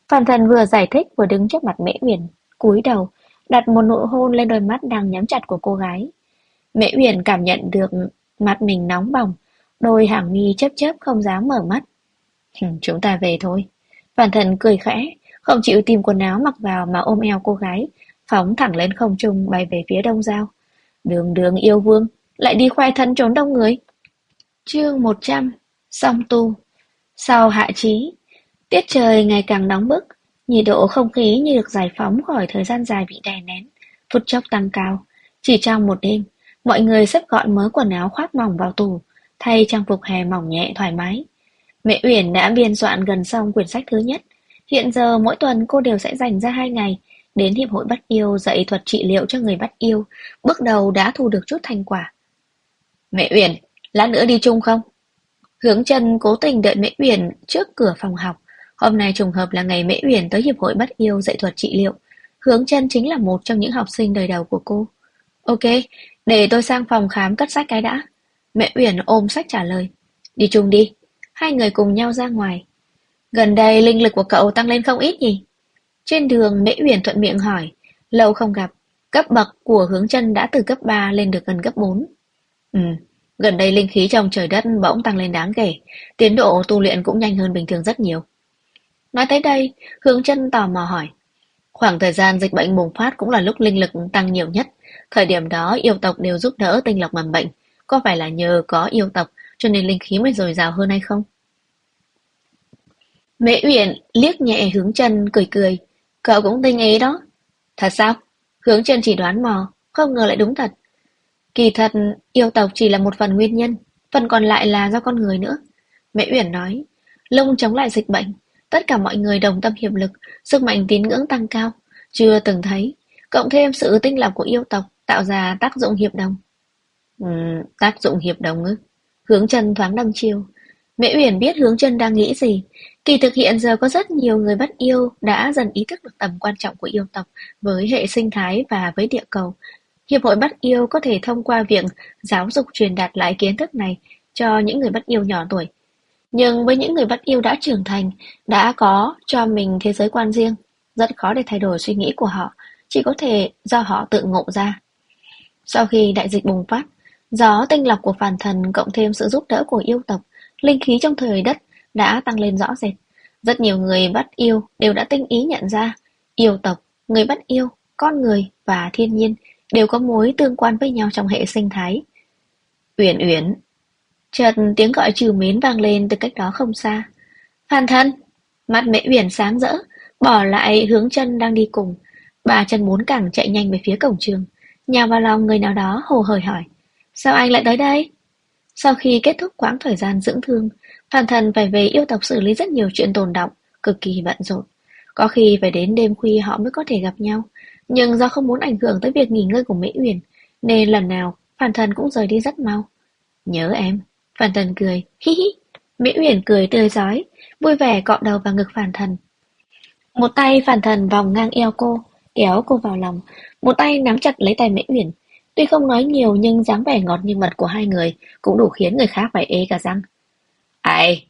Phan Thần vừa giải thích vừa đứng trước mặt Mễ Uyển, cúi đầu, đặt một nụ hôn lên đôi mắt đang nhắm chặt của cô gái. Mễ Uyển cảm nhận được mặt mình nóng bỏng, đôi hàng mi chớp chớp không dám mở mắt. Chúng ta về thôi. Phan Thần cười khẽ, không chịu tìm quần áo mặc vào mà ôm eo cô gái, phóng thẳng lên không trung bay về phía đông giao. Đường đường yêu vương, lại đi khoe thân trốn đông người. Chương 100, song tu. Sau hạ chí, tiết trời ngày càng nóng bức, nhiệt độ không khí như được giải phóng khỏi thời gian dài bị đè nén, phút chốc tăng cao. Chỉ trong một đêm, mọi người xếp gọn mớ quần áo khoác mỏng vào tủ, thay trang phục hè mỏng nhẹ thoải mái. Mẹ Uyển đã biên soạn gần xong quyển sách thứ nhất. Hiện giờ mỗi tuần cô đều sẽ dành ra 2 ngày đến Hiệp hội Bắt Yêu dạy thuật trị liệu cho người bắt yêu. Bước đầu đã thu được chút thành quả. Mẹ Uyển, lát nữa đi chung không? Hướng Chân cố tình đợi Mễ Uyển trước cửa phòng học. Hôm nay trùng hợp là ngày Mễ Uyển tới Hiệp hội Bắt Yêu dạy thuật trị liệu. Hướng Chân chính là một trong những học sinh đời đầu của cô. Ok, để tôi sang phòng khám cất sách cái đã. Mễ Uyển ôm sách trả lời. Đi chung đi. Hai người cùng nhau ra ngoài. Gần đây linh lực của cậu tăng lên không ít nhỉ? Trên đường Mễ Uyển thuận miệng hỏi. Lâu không gặp, cấp bậc của Hướng Chân đã từ cấp 3 lên được gần cấp 4. Ừ, gần đây linh khí trong trời đất bỗng tăng lên đáng kể, tiến độ tu luyện cũng nhanh hơn bình thường rất nhiều. Nói tới đây, Hướng Chân tò mò hỏi. Khoảng thời gian dịch bệnh bùng phát cũng là lúc linh lực tăng nhiều nhất. Thời điểm đó yêu tộc đều giúp đỡ tinh lọc mầm bệnh. Có phải là nhờ có yêu tộc cho nên linh khí mới dồi dào hơn hay không? Mễ Uyển liếc nhẹ Hướng Chân cười cười. Cậu cũng tinh ý đó. Thật sao? Hướng Chân chỉ đoán mò, không ngờ lại đúng thật. Kỳ thật, yêu tộc chỉ là một phần nguyên nhân, phần còn lại là do con người nữa. Mễ Uyển nói, lông chống lại dịch bệnh, tất cả mọi người đồng tâm hiệp lực, sức mạnh tín ngưỡng tăng cao, chưa từng thấy, cộng thêm sự tinh lọc của yêu tộc tạo ra tác dụng hiệp đồng. Tác dụng hiệp đồng ư? Hướng Chân thoáng đăm chiêu. Mễ Uyển biết Hướng Chân đang nghĩ gì. Kỳ thực hiện giờ có rất nhiều người bắt yêu đã dần ý thức được tầm quan trọng của yêu tộc với hệ sinh thái và với địa cầu. Hiệp hội bắt yêu có thể thông qua việc giáo dục truyền đạt lại kiến thức này cho những người bắt yêu nhỏ tuổi. Nhưng với những người bắt yêu đã trưởng thành, đã có cho mình thế giới quan riêng, rất khó để thay đổi suy nghĩ của họ, chỉ có thể do họ tự ngộ ra. Sau khi đại dịch bùng phát, gió tinh lọc của phản thần cộng thêm sự giúp đỡ của yêu tộc, linh khí trong trời đất đã tăng lên rõ rệt. Rất nhiều người bắt yêu đều đã tinh ý nhận ra, yêu tộc, người bắt yêu, con người và thiên nhiên đều có mối tương quan với nhau trong hệ sinh thái. Uyển Uyển, chợt tiếng gọi trìu mến vang lên từ cách đó không xa. Phan Thần, mắt Mễ Uyển sáng rỡ, bỏ lại Hướng Chân đang đi cùng, ba chân bốn cẳng chạy nhanh về phía cổng trường, nhào vào lòng người nào đó hồ hởi hỏi: sao anh lại tới đây? Sau khi kết thúc quãng thời gian dưỡng thương, Phan Thần phải về yêu tộc xử lý rất nhiều chuyện tồn đọng, cực kỳ bận rộn. Có khi phải đến đêm khuya họ mới có thể gặp nhau, nhưng do không muốn ảnh hưởng tới việc nghỉ ngơi của Mễ Uyển, nên lần nào Phan Thần cũng rời đi rất mau. Nhớ em, Phan Thần cười, hi hi. Mễ Uyển cười tươi rói, vui vẻ cọ đầu vào ngực Phan Thần. Một tay Phan Thần vòng ngang eo cô, kéo cô vào lòng, một tay nắm chặt lấy tay Mễ Uyển. Tuy không nói nhiều nhưng dáng vẻ ngọt như mật của hai người cũng đủ khiến người khác phải ê cả răng. Ai,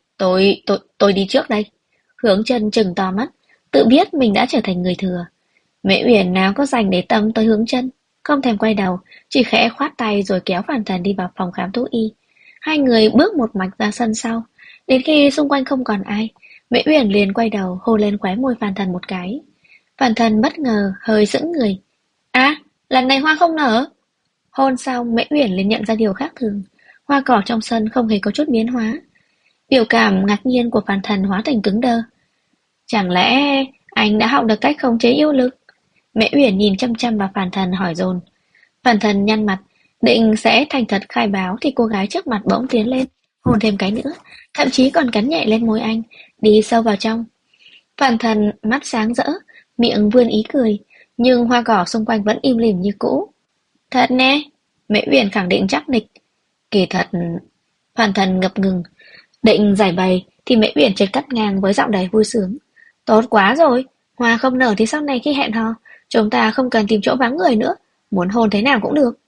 tôi đi trước đây. Hướng Chân trừng to mắt, tự biết mình đã trở thành người thừa. Mễ Uyển nào có dành để tâm tới Hướng Chân, không thèm quay đầu, chỉ khẽ khoát tay rồi kéo Phan Thần đi vào phòng khám thú y. Hai người bước một mạch ra sân sau, đến khi xung quanh không còn ai, Mễ Uyển liền quay đầu hôn lên khóe môi Phan Thần một cái. Phan Thần bất ngờ hơi sững người. À, lần này hoa không nở. Hôn xong, Mễ Uyển liền nhận ra điều khác thường. Hoa cỏ trong sân không hề có chút biến hóa. Biểu cảm ngạc nhiên của Phan Thần hóa thành cứng đơ. Chẳng lẽ anh đã học được cách khống chế yêu lực? Mễ Uyển nhìn chăm chăm vào Phan Thần hỏi dồn. Phan Thần nhăn mặt, định sẽ thành thật khai báo thì cô gái trước mặt bỗng tiến lên, hôn thêm cái nữa, thậm chí còn cắn nhẹ lên môi anh, đi sâu vào trong. Phan Thần mắt sáng rỡ, miệng vươn ý cười, nhưng hoa cỏ xung quanh vẫn im lìm như cũ. Thật nè, Mễ Uyển khẳng định chắc nịch. Kỳ thật, Phan Thần ngập ngừng, định giải bày thì Mễ Uyển chợt cắt ngang với giọng đầy vui sướng. Tốt quá rồi, hoa không nở thì sau này khi hẹn hò, chúng ta không cần tìm chỗ vắng người nữa, muốn hôn thế nào cũng được.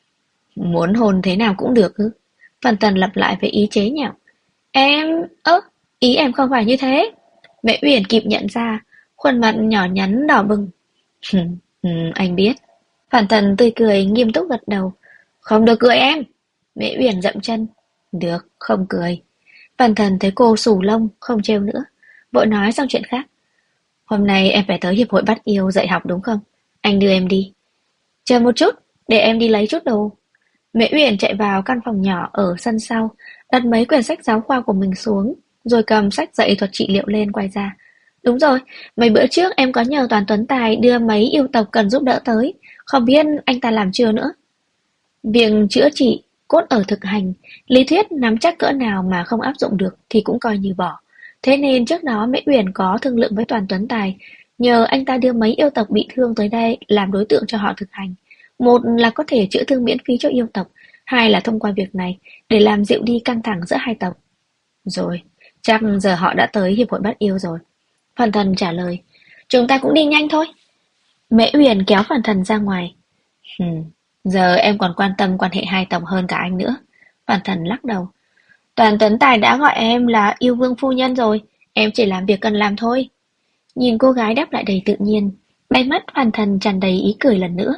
Muốn hôn thế nào cũng được ư? Phan Thần lặp lại với ý chế nhạo. Em, ý em không phải như thế. Mễ Uyển kịp nhận ra, khuôn mặt nhỏ nhắn đỏ bừng. Anh biết. Phản Thần tươi cười nghiêm túc gật đầu. Không được cười em. Mễ Uyển dậm chân. Được, không cười. Phản Thần thấy cô xù lông, không trêu nữa. Vội nói sang chuyện khác. Hôm nay em phải tới hiệp hội bắt yêu dạy học đúng không? Anh đưa em đi. Chờ một chút, để em đi lấy chút đồ. Mễ Uyển chạy vào căn phòng nhỏ ở sân sau, đặt mấy quyển sách giáo khoa của mình xuống, rồi cầm sách dạy thuật trị liệu lên quay ra. Đúng rồi, mấy bữa trước em có nhờ Toàn Tuấn Tài đưa mấy yêu tộc cần giúp đỡ tới, không biết anh ta làm chưa nữa. Việc chữa trị, cốt ở thực hành, lý thuyết nắm chắc cỡ nào mà không áp dụng được thì cũng coi như bỏ. Thế nên trước đó Mễ Uyển có thương lượng với Toàn Tuấn Tài, nhờ anh ta đưa mấy yêu tộc bị thương tới đây làm đối tượng cho họ thực hành. Một là có thể chữa thương miễn phí cho yêu tộc, hai là thông qua việc này để làm dịu đi căng thẳng giữa hai tộc. Rồi, chắc giờ họ đã tới hiệp hội bắt yêu rồi. Phần Thần trả lời, chúng ta cũng đi nhanh thôi. Mễ Uyển kéo Phần Thần ra ngoài. Giờ em còn quan tâm quan hệ hai tộc hơn cả anh nữa. Phần Thần lắc đầu. Toàn Tuấn Tài đã gọi em là yêu vương phu nhân rồi, em chỉ làm việc cần làm thôi. Nhìn cô gái đáp lại đầy tự nhiên, đáy mắt Phần Thần tràn đầy ý cười lần nữa.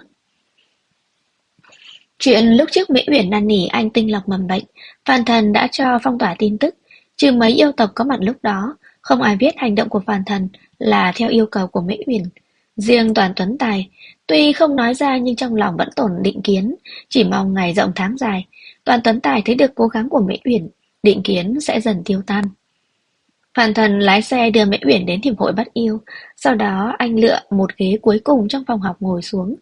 Chuyện lúc trước Mễ Uyển năn nỉ anh tinh lọc mầm bệnh, Phàn Thần đã cho phong tỏa tin tức, trừ mấy yêu tộc có mặt lúc đó, không ai biết hành động của Phàn Thần là theo yêu cầu của Mễ Uyển. Riêng Toàn Tuấn Tài, tuy không nói ra nhưng trong lòng vẫn tổn định kiến, chỉ mong ngày rộng tháng dài, Toàn Tuấn Tài thấy được cố gắng của Mễ Uyển, định kiến sẽ dần tiêu tan. Phàn Thần lái xe đưa Mễ Uyển đến hiệp hội bắt yêu, sau đó anh lựa một ghế cuối cùng trong phòng học ngồi xuống,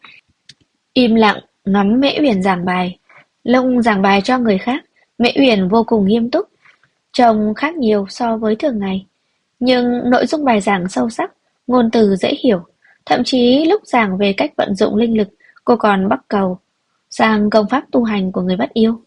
im lặng ngắm Mễ Uyển giảng bài. Lông giảng bài cho người khác, Mễ Uyển vô cùng nghiêm túc, trông khác nhiều so với thường ngày. Nhưng nội dung bài giảng sâu sắc, ngôn từ dễ hiểu. Thậm chí lúc giảng về cách vận dụng linh lực, cô còn bắt cầu sang công pháp tu hành của người bắt yêu.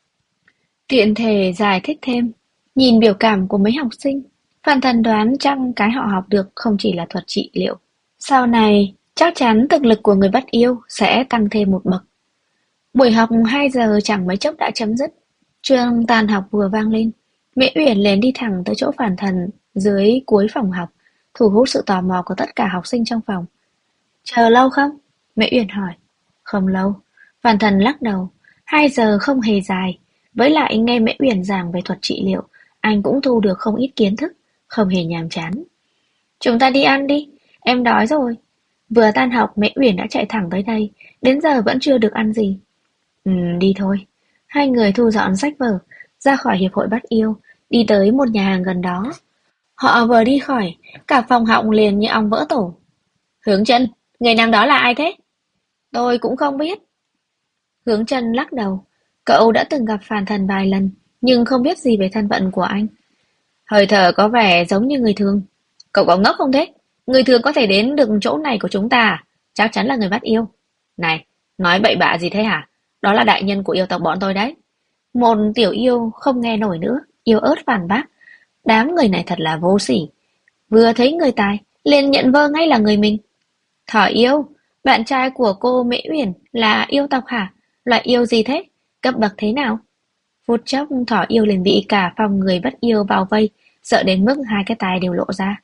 Tiện thể giải thích thêm, nhìn biểu cảm của mấy học sinh, Phan Thần đoán chắc cái họ học được không chỉ là thuật trị liệu. Sau này, chắc chắn thực lực của người bắt yêu sẽ tăng thêm một bậc. Buổi học 2 giờ chẳng mấy chốc đã chấm dứt. Chuông tan học vừa vang lên. Mễ Uyển liền đi thẳng tới chỗ Phản Thần dưới cuối phòng học, thu hút sự tò mò của tất cả học sinh trong phòng. Chờ lâu không? Mễ Uyển hỏi. Không lâu. Phản Thần lắc đầu. 2 giờ không hề dài. Với lại nghe Mễ Uyển giảng về thuật trị liệu, anh cũng thu được không ít kiến thức, không hề nhàm chán. Chúng ta đi ăn đi, em đói rồi. Vừa tan học Mễ Uyển đã chạy thẳng tới đây, đến giờ vẫn chưa được ăn gì. Đi thôi. Hai người thu dọn sách vở, ra khỏi hiệp hội bắt yêu, đi tới một nhà hàng gần đó. Họ vừa đi khỏi, cả phòng học liền như ong vỡ tổ. Hướng Chân, người nam đó là ai thế? Tôi cũng không biết. Hướng Chân lắc đầu. Cậu đã từng gặp Phàn Thần vài lần, nhưng không biết gì về thân phận của anh. Hơi thở có vẻ giống như người thường. Cậu có ngốc không thế? Người thường có thể đến được chỗ này của chúng ta à? Chắc chắn là người bắt yêu. Này, nói bậy bạ gì thế hả? Đó là đại nhân của yêu tộc bọn tôi đấy. Một tiểu yêu không nghe nổi nữa, yêu ớt phản bác. Đám người này thật là vô sỉ. Vừa thấy người tài, liền nhận vơ ngay là người mình. Thỏ yêu, bạn trai của cô Mễ Uyển là yêu tộc hả? Loại yêu gì thế? Cấp bậc thế nào? Phút chốc thỏ yêu liền bị cả phòng người bắt yêu bao vây, sợ đến mức hai cái tai đều lộ ra.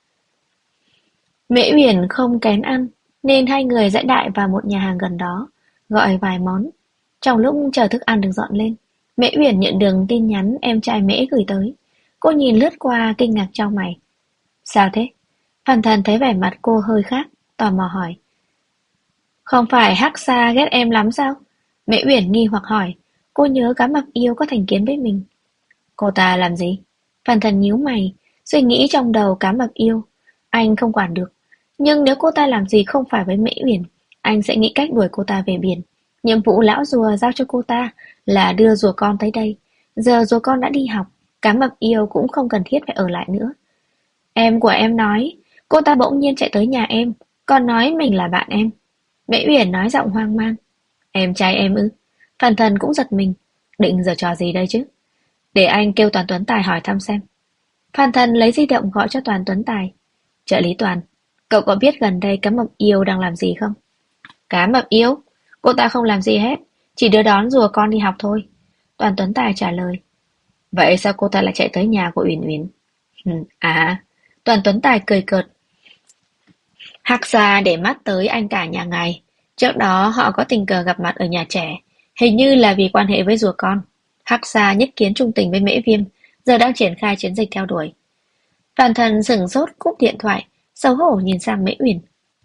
Mễ Uyển không kén ăn, nên hai người dãy đại vào một nhà hàng gần đó, gọi vài món. Trong lúc chờ thức ăn được dọn lên, Mễ Uyển nhận được tin nhắn em trai Mễ gửi tới. Cô nhìn lướt qua kinh ngạc chau mày. Sao thế? Phàn Thần thấy vẻ mặt cô hơi khác, tò mò hỏi. Không phải Hắc Sa ghét em lắm sao? Mễ Uyển nghi hoặc hỏi. Cô nhớ cá mập yêu có thành kiến với mình. Cô ta làm gì? Phàn Thần nhíu mày, suy nghĩ trong đầu cá mập yêu. Anh không quản được. Nhưng nếu cô ta làm gì không phải với Mễ Uyển, anh sẽ nghĩ cách đuổi cô ta về biển. Nhiệm vụ lão rùa giao cho cô ta là đưa rùa con tới đây. Giờ rùa con đã đi học, cá mập yêu cũng không cần thiết phải ở lại nữa. Em của em nói, cô ta bỗng nhiên chạy tới nhà em, còn nói mình là bạn em. Mễ Uyển nói giọng hoang mang. Em trai em ư? Phàn Thần cũng giật mình. Định giở trò gì đây chứ? Để anh kêu Toàn Tuấn Tài hỏi thăm xem. Phàn Thần lấy di động gọi cho Toàn Tuấn Tài. Trợ lý Toàn, cậu có biết gần đây cá mập yêu đang làm gì không? Cá mập yêu? Cô ta không làm gì hết, chỉ đưa đón rùa con đi học thôi. Toàn Tuấn Tài trả lời. Vậy sao cô ta lại chạy tới nhà của Uyển Uyển? À, Toàn Tuấn Tài cười cợt. Hắc Xa để mắt tới anh cả nhà ngài. Trước đó họ có tình cờ gặp mặt ở nhà trẻ, hình như là vì quan hệ với rùa con. Hắc Xa nhất kiến trung tình với Mễ Viêm, giờ đang triển khai chiến dịch theo đuổi. Phàn Thần sửng sốt cúp điện thoại, xấu hổ nhìn sang Mễ Uyển.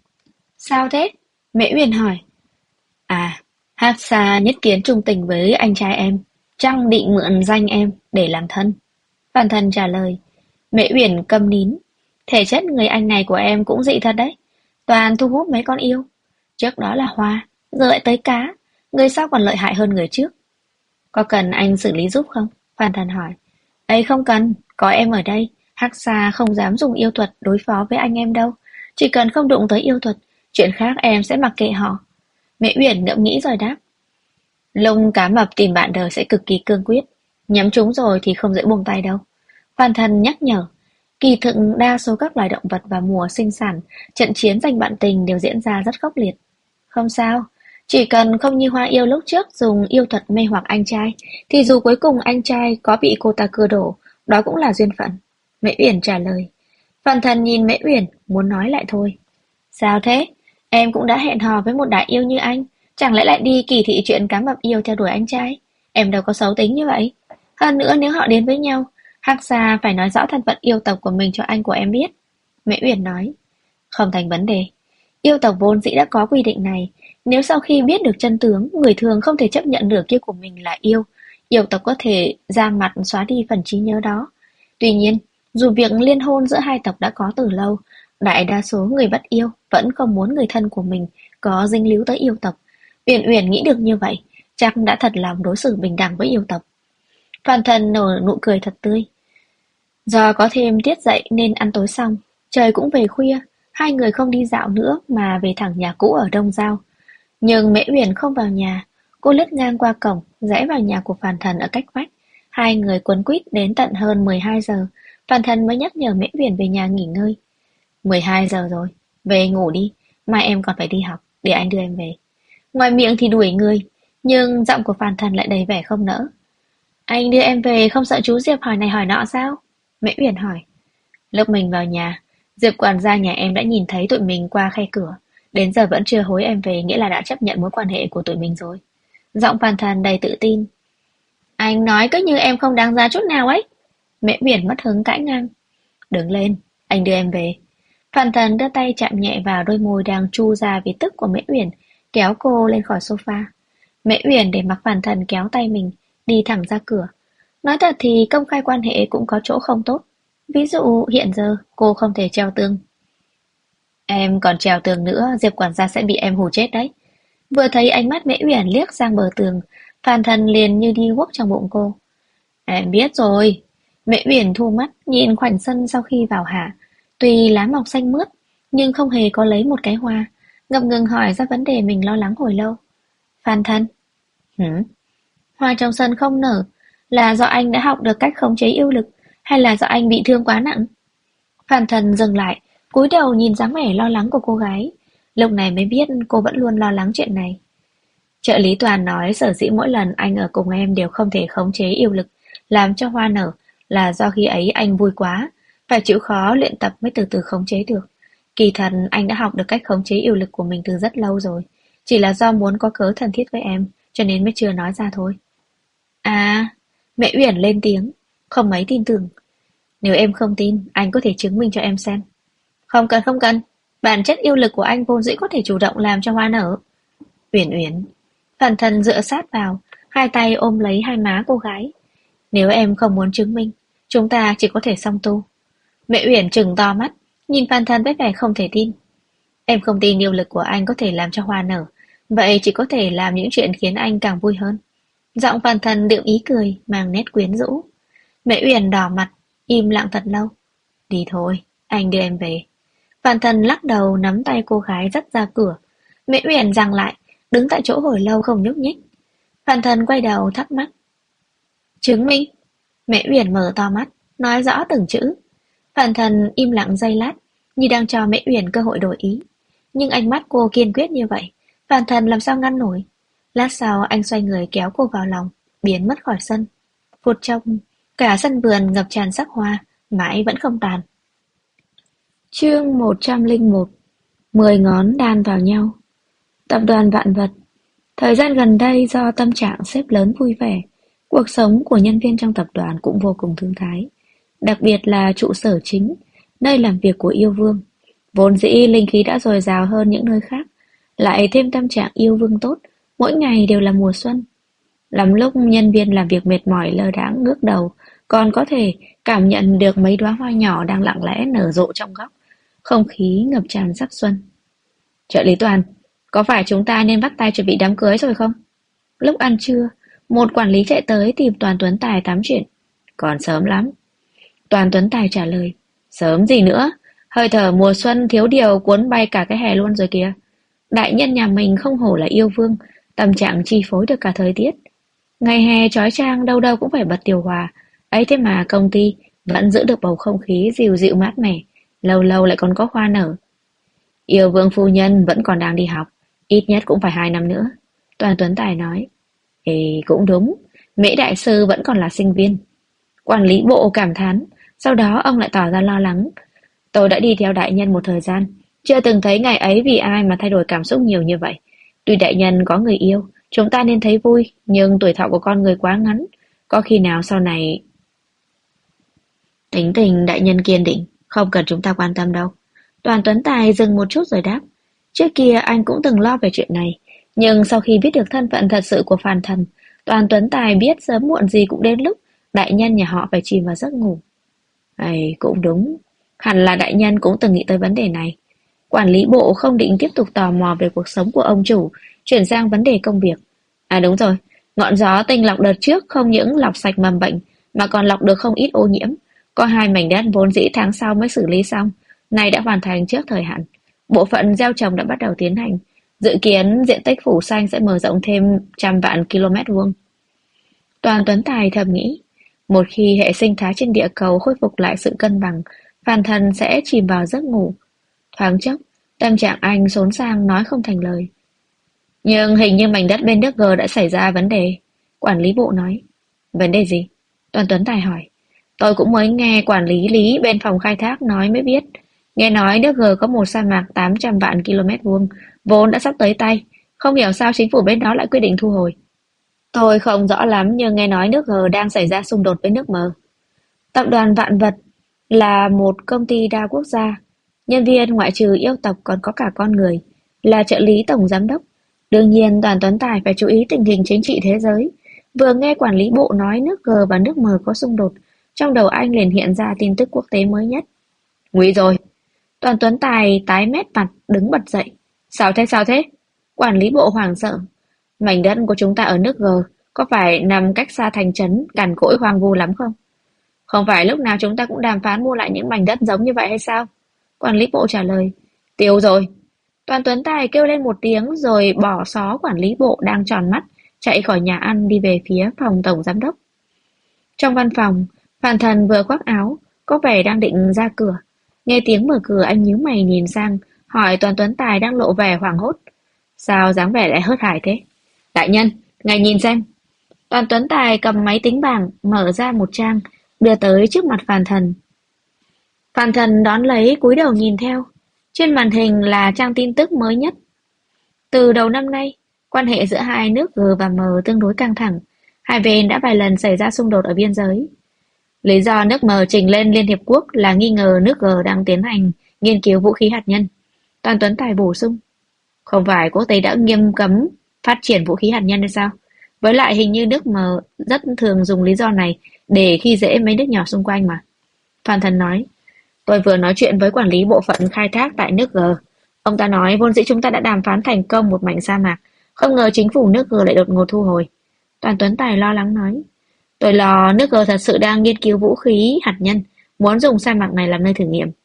Sao thế? Mễ Uyển hỏi. À, Hắc Xa nhất kiến trung tình với anh trai em, chăng định mượn danh em để làm thân. Phàn Thần trả lời. Mễ Uyển câm nín. Thể chất người anh này của em cũng dị thật đấy. Toàn thu hút mấy con yêu. Trước đó là hoa, giờ lại tới cá. Người sau còn lợi hại hơn người trước. Có cần anh xử lý giúp không? Phan Thần hỏi. Ấy không cần, có em ở đây. Hắc Xa không dám dùng yêu thuật đối phó với anh em đâu. Chỉ cần không đụng tới yêu thuật, chuyện khác em sẽ mặc kệ họ. Mẹ Uyển ngẫm nghĩ rồi đáp. Lông cá mập tìm bạn đời sẽ cực kỳ cương quyết. Nhắm trúng rồi thì không dễ buông tay đâu. Phan Thần nhắc nhở. Kỳ thực đa số các loài động vật vào mùa sinh sản, trận chiến giành bạn tình đều diễn ra rất khốc liệt. Không sao, chỉ cần không như Hoa Yêu lúc trước dùng yêu thuật mê hoặc anh trai, thì dù cuối cùng anh trai có bị cô ta cưa đổ, đó cũng là duyên phận. Mễ Uyển trả lời. Phan Thần nhìn Mễ Uyển, muốn nói lại thôi. Sao thế? Em cũng đã hẹn hò với một đại yêu như anh, chẳng lẽ lại đi kỳ thị chuyện cá mập yêu theo đuổi anh trai? Em đâu có xấu tính như vậy. Hơn nữa nếu họ đến với nhau, Hắc Xa phải nói rõ thân phận yêu tộc của mình cho anh của em biết. Mễ Uyển nói. Không thành vấn đề. Yêu tộc vốn dĩ đã có quy định này. Nếu sau khi biết được chân tướng, người thường không thể chấp nhận nửa kia của mình là yêu, yêu tộc có thể ra mặt xóa đi phần trí nhớ đó. Tuy nhiên, dù việc liên hôn giữa hai tộc đã có từ lâu, đại đa số người bất yêu vẫn không muốn người thân của mình có dính líu tới yêu tộc. Uyển Uyển nghĩ được như vậy, chắc đã thật lòng đối xử bình đẳng với yêu tộc. Phan Thần nở nụ cười thật tươi. Do có thêm tiết dậy nên ăn tối xong, trời cũng về khuya, hai người không đi dạo nữa mà về thẳng nhà cũ ở Đông Giao. Nhưng Mễ Uyển không vào nhà, cô lướt ngang qua cổng, rẽ vào nhà của Phàn Thần ở cách vách. Hai người quấn quýt đến tận hơn 12 giờ, Phàn Thần mới nhắc nhở Mễ Uyển về nhà nghỉ ngơi. 12 giờ rồi, về ngủ đi, mai em còn phải đi học, để anh đưa em về. Ngoài miệng thì đuổi người, nhưng giọng của Phàn Thần lại đầy vẻ không nỡ. Anh đưa em về không sợ chú Diệp hỏi này hỏi nọ sao? Mễ Uyển hỏi. Lúc mình vào nhà, Diệp quản gia nhà em đã nhìn thấy tụi mình qua khe cửa. Đến giờ vẫn chưa hối em về nghĩa là đã chấp nhận mối quan hệ của tụi mình rồi. Giọng Phan Thần đầy tự tin. Anh nói cứ như em không đáng giá chút nào ấy. Mễ Uyển mất hứng cãi ngang. Đứng lên, anh đưa em về. Phan Thần đưa tay chạm nhẹ vào đôi môi đang chu ra vì tức của Mễ Uyển, kéo cô lên khỏi sofa. Mễ Uyển để mặc Phan Thần kéo tay mình, đi thẳng ra cửa. Nói thật thì công khai quan hệ cũng có chỗ không tốt. Ví dụ hiện giờ cô không thể treo tường. Em còn trèo tường nữa, Diệp quản gia sẽ bị em hù chết đấy. Vừa thấy ánh mắt Mễ Uyển liếc sang bờ tường, Phan Thần liền như đi guốc trong bụng cô. Em biết rồi. Mễ Uyển thu mắt, nhìn khoảnh sân sau khi vào hạ. Tuy lá mọc xanh mướt, nhưng không hề có lấy một cái hoa. Ngập ngừng hỏi ra vấn đề mình lo lắng hồi lâu. Phan Thần. Hử? Hoa trong sân không nở, là do anh đã học được cách khống chế yêu lực, hay là do anh bị thương quá nặng? Phan Thần dừng lại, cúi đầu nhìn dáng vẻ lo lắng của cô gái. Lúc này mới biết cô vẫn luôn lo lắng chuyện này. Trợ lý Toàn nói sở dĩ mỗi lần anh ở cùng em đều không thể khống chế yêu lực, làm cho hoa nở, là do khi ấy anh vui quá, phải chịu khó luyện tập mới từ từ khống chế được. Kỳ thật anh đã học được cách khống chế yêu lực của mình từ rất lâu rồi, chỉ là do muốn có cớ thân thiết với em, cho nên mới chưa nói ra thôi. À, Mẹ Uyển lên tiếng, không mấy tin tưởng. Nếu em không tin, anh có thể chứng minh cho em xem. Không cần không cần, bản chất yêu lực của anh vốn dĩ có thể chủ động làm cho hoa nở. Uyển Uyển, Thần Thần dựa sát vào, hai tay ôm lấy hai má cô gái. Nếu em không muốn chứng minh, chúng ta chỉ có thể song tu. Mẹ Uyển trừng to mắt, nhìn Phan Thần với vẻ không thể tin. Em không tin yêu lực của anh có thể làm cho hoa nở, vậy chỉ có thể làm những chuyện khiến anh càng vui hơn. Giọng Phan Thần đượm ý cười, mang nét quyến rũ. Mẹ Uyển đỏ mặt, im lặng thật lâu. Đi thôi, anh đưa em về. Phan Thần lắc đầu nắm tay cô gái dắt ra cửa. Mẹ Uyển giằng lại, đứng tại chỗ hồi lâu không nhúc nhích. Phan Thần quay đầu thắc mắc. Chứng minh? Mẹ Uyển mở to mắt, nói rõ từng chữ. Phan Thần im lặng giây lát, như đang cho Mẹ Uyển cơ hội đổi ý. Nhưng ánh mắt cô kiên quyết như vậy, Phan Thần làm sao ngăn nổi. Lát sau anh xoay người kéo cô vào lòng, biến mất khỏi sân. Phút chốc, cả sân vườn ngập tràn sắc hoa, mãi vẫn không tàn. Chương 101. 10 ngón đan vào nhau. Tập đoàn Vạn Vật. Thời gian gần đây do tâm trạng sếp lớn vui vẻ, cuộc sống của nhân viên trong tập đoàn cũng vô cùng thư thái. Đặc biệt là trụ sở chính, nơi làm việc của yêu vương. Vốn dĩ linh khí đã dồi dào hơn những nơi khác, lại thêm tâm trạng yêu vương tốt, mỗi ngày đều là mùa xuân. Lắm lúc nhân viên làm việc mệt mỏi lơ đãng ngước đầu, còn có thể cảm nhận được mấy đóa hoa nhỏ đang lặng lẽ nở rộ trong góc, không khí ngập tràn sắc xuân. Trợ lý Toàn, có phải chúng ta nên bắt tay chuẩn bị đám cưới rồi không? Lúc ăn trưa, một quản lý chạy tới tìm Toàn Tuấn Tài tám chuyện. Còn sớm lắm. Toàn Tuấn Tài trả lời. Sớm gì nữa, hơi thở mùa xuân thiếu điều cuốn bay cả cái hè luôn rồi kìa. Đại nhân nhà mình không hổ là yêu vương, tâm trạng chi phối được cả thời tiết. Ngày hè chói chang đâu đâu cũng phải bật điều hòa, ấy thế mà công ty vẫn giữ được bầu không khí dịu dịu mát mẻ, lâu lâu lại còn có hoa nở. Yêu vương phu nhân vẫn còn đang đi học, ít nhất cũng phải 2 năm nữa. Toàn Tuấn Tài nói. Ê, cũng đúng, Mễ đại sư vẫn còn là sinh viên. Quản lý bộ cảm thán, sau đó ông lại tỏ ra lo lắng. Tôi đã đi theo đại nhân một thời gian, chưa từng thấy ngày ấy vì ai mà thay đổi cảm xúc nhiều như vậy. Tuy đại nhân có người yêu, chúng ta nên thấy vui, nhưng tuổi thọ của con người quá ngắn, có khi nào sau này... Tính tình đại nhân kiên định, không cần chúng ta quan tâm đâu. Toàn Tuấn Tài dừng một chút rồi đáp. Trước kia anh cũng từng lo về chuyện này, nhưng sau khi biết được thân phận thật sự của phàn thần, Toàn Tuấn Tài biết sớm muộn gì cũng đến lúc đại nhân nhà họ phải chìm vào giấc ngủ. Ấy, cũng đúng, hẳn là đại nhân cũng từng nghĩ tới vấn đề này. Quản lý bộ không định tiếp tục tò mò về cuộc sống của ông chủ, chuyển sang vấn đề công việc. À đúng rồi, ngọn gió tinh lọc đợt trước không những lọc sạch mầm bệnh, mà còn lọc được không ít ô nhiễm. Có 2 mảnh đất vốn dĩ tháng sau mới xử lý xong, nay đã hoàn thành trước thời hạn. Bộ phận gieo trồng đã bắt đầu tiến hành, dự kiến diện tích phủ xanh sẽ mở rộng thêm 100 vạn km vuông. Toàn Tuấn Tài thầm nghĩ, một khi hệ sinh thái trên địa cầu khôi phục lại sự cân bằng, phàn thần sẽ chìm vào giấc ngủ. Thoáng chốc, tâm trạng anh xốn sang nói không thành lời. Nhưng hình như mảnh đất bên nước G đã xảy ra vấn đề. Quản lý bộ nói. Vấn đề gì? Toàn Tuấn Tài hỏi. Tôi cũng mới nghe quản lý Lý bên phòng khai thác nói mới biết. Nghe nói nước G có một sa mạc 800 vạn km vuông, vốn đã sắp tới tay. Không hiểu sao chính phủ bên đó lại quyết định thu hồi. Tôi không rõ lắm nhưng nghe nói nước G đang xảy ra xung đột với nước M. Tập đoàn Vạn Vật là một công ty đa quốc gia. Nhân viên ngoại trừ yêu tộc còn có cả con người, là trợ lý tổng giám đốc. Đương nhiên Toàn Tuấn Tài phải chú ý tình hình chính trị thế giới. Vừa nghe quản lý bộ nói nước G và nước M có xung đột, trong đầu anh liền hiện ra tin tức quốc tế mới nhất. Nguy rồi! Toàn Tuấn Tài tái mét mặt đứng bật dậy. Sao thế sao thế? Quản lý bộ hoảng sợ. Mảnh đất của chúng ta ở nước G có phải nằm cách xa thành trấn cằn cỗi hoang vu lắm không? Không phải lúc nào chúng ta cũng đàm phán mua lại những mảnh đất giống như vậy hay sao? Quản lý bộ trả lời. Tiêu rồi! Toàn Tuấn Tài kêu lên một tiếng rồi bỏ xó quản lý bộ đang tròn mắt, chạy khỏi nhà ăn đi về phía phòng tổng giám đốc. Trong văn phòng, phàn thần vừa khoác áo, có vẻ đang định ra cửa. Nghe tiếng mở cửa anh nhíu mày nhìn sang, hỏi Toàn Tuấn Tài đang lộ vẻ hoảng hốt. Sao dáng vẻ lại hớt hải thế? Đại nhân, ngài nhìn xem. Toàn Tuấn Tài cầm máy tính bảng, mở ra một trang, đưa tới trước mặt phàn thần. Phàn thần đón lấy cúi đầu nhìn theo. Trên màn hình là trang tin tức mới nhất. Từ đầu năm nay, quan hệ giữa hai nước G và M tương đối căng thẳng. Hai bên đã vài lần xảy ra xung đột ở biên giới. Lý do nước M trình lên Liên Hiệp Quốc là nghi ngờ nước G đang tiến hành nghiên cứu vũ khí hạt nhân. Toàn Tuấn Tài bổ sung. Không phải quốc tế đã nghiêm cấm phát triển vũ khí hạt nhân hay sao? Với lại hình như nước M rất thường dùng lý do này để khi dễ mấy nước nhỏ xung quanh mà. Phan Thần nói. Tôi vừa nói chuyện với quản lý bộ phận khai thác tại nước G. Ông ta nói vốn dĩ chúng ta đã đàm phán thành công một mảnh sa mạc. Không ngờ chính phủ nước G lại đột ngột thu hồi. Toàn Tuấn Tài lo lắng nói. Tôi lo nước G thật sự đang nghiên cứu vũ khí hạt nhân, muốn dùng sa mạc này làm nơi thử nghiệm.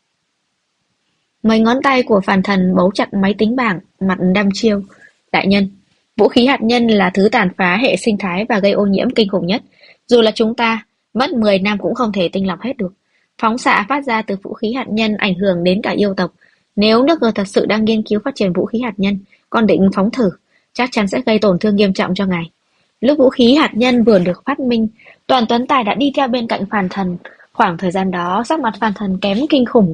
Mấy ngón tay của phàn thần bấu chặt máy tính bảng, mặt đăm chiêu. Đại nhân, vũ khí hạt nhân là thứ tàn phá hệ sinh thái và gây ô nhiễm kinh khủng nhất. Dù là chúng ta, mất 10 năm cũng không thể tinh lọc hết được. Phóng xạ phát ra từ vũ khí hạt nhân ảnh hưởng đến cả yêu tộc. Nếu nước G thật sự đang nghiên cứu phát triển vũ khí hạt nhân, còn định phóng thử, chắc chắn sẽ gây tổn thương nghiêm trọng cho ngài. Lúc vũ khí hạt nhân vừa được phát minh, Toàn Tuấn Tài đã đi theo bên cạnh phàn thần. Khoảng thời gian đó, sắc mặt phàn thần kém kinh khủng.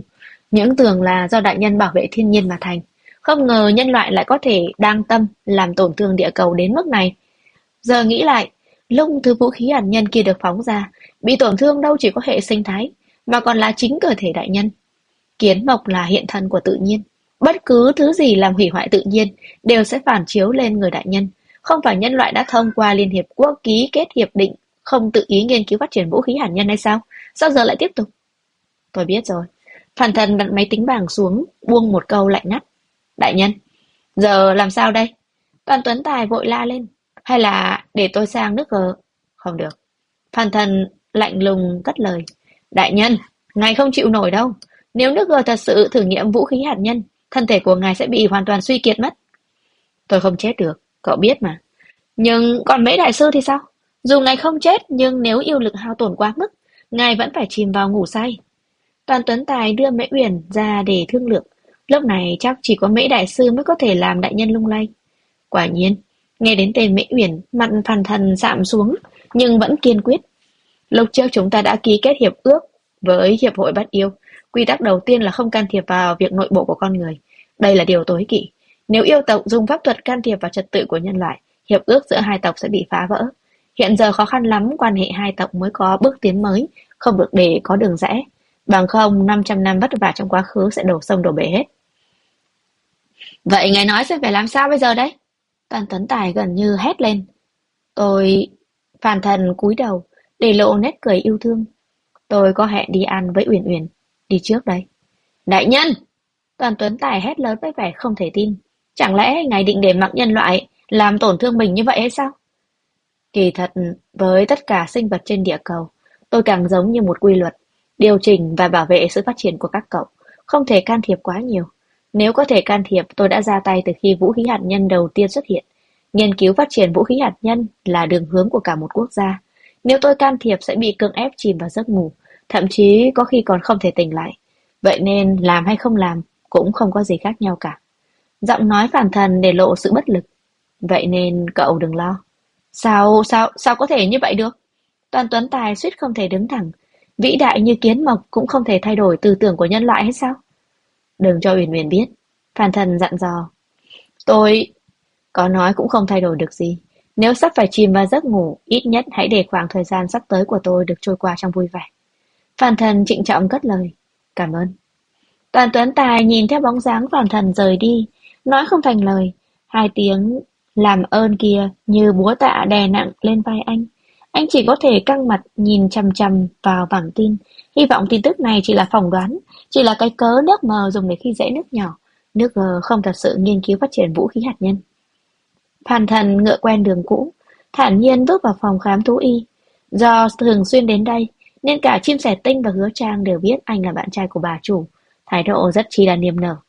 Những tưởng là do đại nhân bảo vệ thiên nhiên mà thành. Không ngờ nhân loại lại có thể đang tâm làm tổn thương địa cầu đến mức này. Giờ nghĩ lại, lúc thứ vũ khí hạt nhân kia được phóng ra, bị tổn thương đâu chỉ có hệ sinh thái, mà còn là chính cơ thể đại nhân. Kiến mộc là hiện thân của tự nhiên. Bất cứ thứ gì làm hủy hoại tự nhiên đều sẽ phản chiếu lên người đại nhân. Không phải nhân loại đã thông qua Liên Hiệp Quốc ký kết hiệp định không tự ý nghiên cứu phát triển vũ khí hạt nhân hay sao? Sao giờ lại tiếp tục? Tôi biết rồi. Phản thần đặt máy tính bảng xuống, buông một câu lạnh ngắt. Đại nhân, giờ làm sao đây? Toàn Tuấn Tài vội la lên. Hay là để tôi sang nước G? Không được. Phan thần lạnh lùng cất lời. Đại nhân, ngài không chịu nổi đâu. Nếu nước G thật sự thử nghiệm vũ khí hạt nhân, thân thể của ngài sẽ bị hoàn toàn suy kiệt mất. Tôi không chết được, cậu biết mà. Nhưng còn Mễ Đại Sư thì sao? Dù ngài không chết, nhưng nếu yêu lực hao tổn quá mức, ngài vẫn phải chìm vào ngủ say. Toàn Tuấn Tài đưa Mễ Uyển ra để thương lượng. Lúc này chắc chỉ có Mễ Đại Sư mới có thể làm đại nhân lung lay. Quả nhiên, nghe đến tên Mễ Uyển, mặt Phàn Thần sạm xuống, nhưng vẫn kiên quyết. Lúc trước chúng ta đã ký kết hiệp ước với Hiệp hội Bắt Yêu. Quy tắc đầu tiên là không can thiệp vào việc nội bộ của con người. Đây là điều tối kỵ. Nếu yêu tộc dùng pháp thuật can thiệp vào trật tự của nhân loại, hiệp ước giữa hai tộc sẽ bị phá vỡ. Hiện giờ khó khăn lắm quan hệ hai tộc mới có bước tiến mới, không được để có đường rẽ. Bằng không, 500 năm vất vả trong quá khứ sẽ đổ sông đổ bể hết. Vậy ngài nói sẽ phải làm sao bây giờ đấy? Toàn Tấn Tài gần như hét lên. Tôi... Phàn Thần cúi đầu, để lộ nét cười yêu thương. Tôi có hẹn đi ăn với Uyển Uyển. Đi trước đây. Đại nhân! Toàn Tuấn Tài hét lớn với vẻ không thể tin. Chẳng lẽ ngài định để mặc nhân loại làm tổn thương mình như vậy hay sao? Kỳ thật, với tất cả sinh vật trên địa cầu, tôi càng giống như một quy luật, điều chỉnh và bảo vệ sự phát triển của các cậu, không thể can thiệp quá nhiều. Nếu có thể can thiệp, tôi đã ra tay từ khi vũ khí hạt nhân đầu tiên xuất hiện. Nghiên cứu phát triển vũ khí hạt nhân là đường hướng của cả một quốc gia. Nếu tôi can thiệp sẽ bị cưỡng ép chìm vào giấc ngủ, thậm chí có khi còn không thể tỉnh lại. Vậy nên làm hay không làm cũng không có gì khác nhau cả. Giọng nói Phàn Thần để lộ sự bất lực. Vậy nên cậu đừng lo. Sao có thể như vậy được? Toàn Tuấn Tài suýt không thể đứng thẳng. Vĩ đại như kiến mộc cũng không thể thay đổi tư tưởng của nhân loại hay sao? Đừng cho Uyển Uyển biết. Phàn Thần dặn dò. Tôi có nói cũng không thay đổi được gì. Nếu sắp phải chìm vào giấc ngủ, ít nhất hãy để khoảng thời gian sắp tới của tôi được trôi qua trong vui vẻ. Phàn Thần trịnh trọng cất lời. Cảm ơn. Toàn Tuấn Tài nhìn theo bóng dáng Phàn Thần rời đi, nói không thành lời. Hai tiếng làm ơn kia như búa tạ đè nặng lên vai anh. Anh chỉ có thể căng mặt nhìn chằm chằm vào bảng tin, hy vọng tin tức này chỉ là phỏng đoán, chỉ là cái cớ nước mờ dùng để khi dễ nước nhỏ. Nước G không thật sự nghiên cứu phát triển vũ khí hạt nhân. Phàn Thần ngựa quen đường cũ, thản nhiên bước vào phòng khám thú y. Do thường xuyên đến đây, nên cả Chim Sẻ Tinh và Hứa Trang đều biết anh là bạn trai của bà chủ, thái độ rất chi là niềm nở.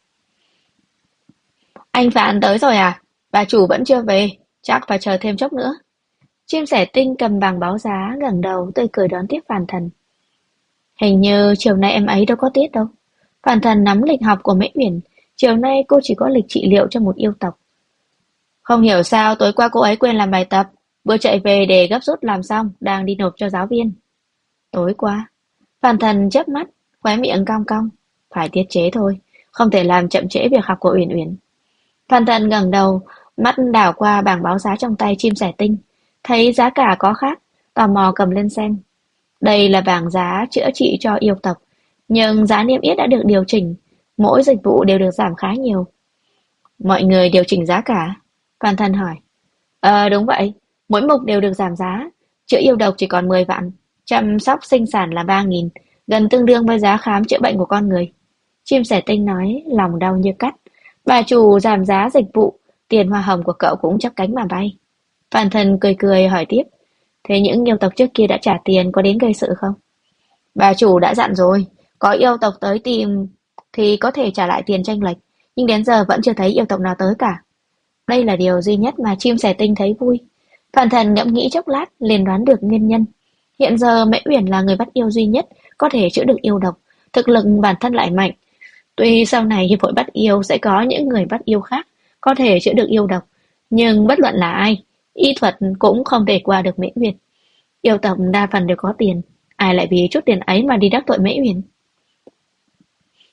Anh Phàn tới rồi à? Bà chủ vẫn chưa về, chắc phải chờ thêm chốc nữa. Chim Sẻ Tinh cầm bảng báo giá, ngẩng đầu tươi cười đón tiếp Phàn Thần. Hình như chiều nay em ấy đâu có tiết đâu. Phàn Thần nắm lịch học của Mễ Uyển, chiều nay cô chỉ có lịch trị liệu cho một yêu tộc. Không hiểu sao tối qua cô ấy quên làm bài tập, vừa chạy về để gấp rút làm xong, đang đi nộp cho giáo viên. Tối qua, Phàn Thần chớp mắt, khóe miệng cong cong. Phải tiết chế thôi, không thể làm chậm trễ việc học của Uyển Uyển. Phàn Thần ngẩng đầu, mắt đảo qua bảng báo giá trong tay Chim Sẻ Tinh, thấy giá cả có khác, tò mò cầm lên xem. Đây là bảng giá chữa trị cho yêu tộc, nhưng giá niêm yết đã được điều chỉnh, mỗi dịch vụ đều được giảm khá nhiều. Mọi người điều chỉnh giá cả? Phàn Thần hỏi. Đúng vậy, mỗi mục đều được giảm giá, chữa yêu độc chỉ còn 10 vạn, chăm sóc sinh sản là 3.000, gần tương đương với giá khám chữa bệnh của con người. Chim Sẻ Tinh nói, lòng đau như cắt. Bà chủ giảm giá dịch vụ, tiền hoa hồng của cậu cũng chắp cánh mà bay. Phàn Thần cười cười hỏi tiếp. Thế những yêu tộc trước kia đã trả tiền có đến gây sự không? Bà chủ đã dặn rồi, có yêu tộc tới tìm thì có thể trả lại tiền chênh lệch, nhưng đến giờ vẫn chưa thấy yêu tộc nào tới cả. Đây là điều duy nhất mà Chim Sẻ Tinh thấy vui. Phàn Thần ngẫm nghĩ chốc lát, liền đoán được nguyên nhân. Hiện giờ Mễ Uyển là người bắt yêu duy nhất có thể chữa được yêu độc, thực lực bản thân lại mạnh. Tuy sau này hiệp hội bắt yêu sẽ có những người bắt yêu khác có thể chữa được yêu độc, nhưng bất luận là ai, y thuật cũng không thể qua được Mễ Uyển. Yêu tộc đa phần đều có tiền, ai lại vì chút tiền ấy mà đi đắc tội Mễ Uyển?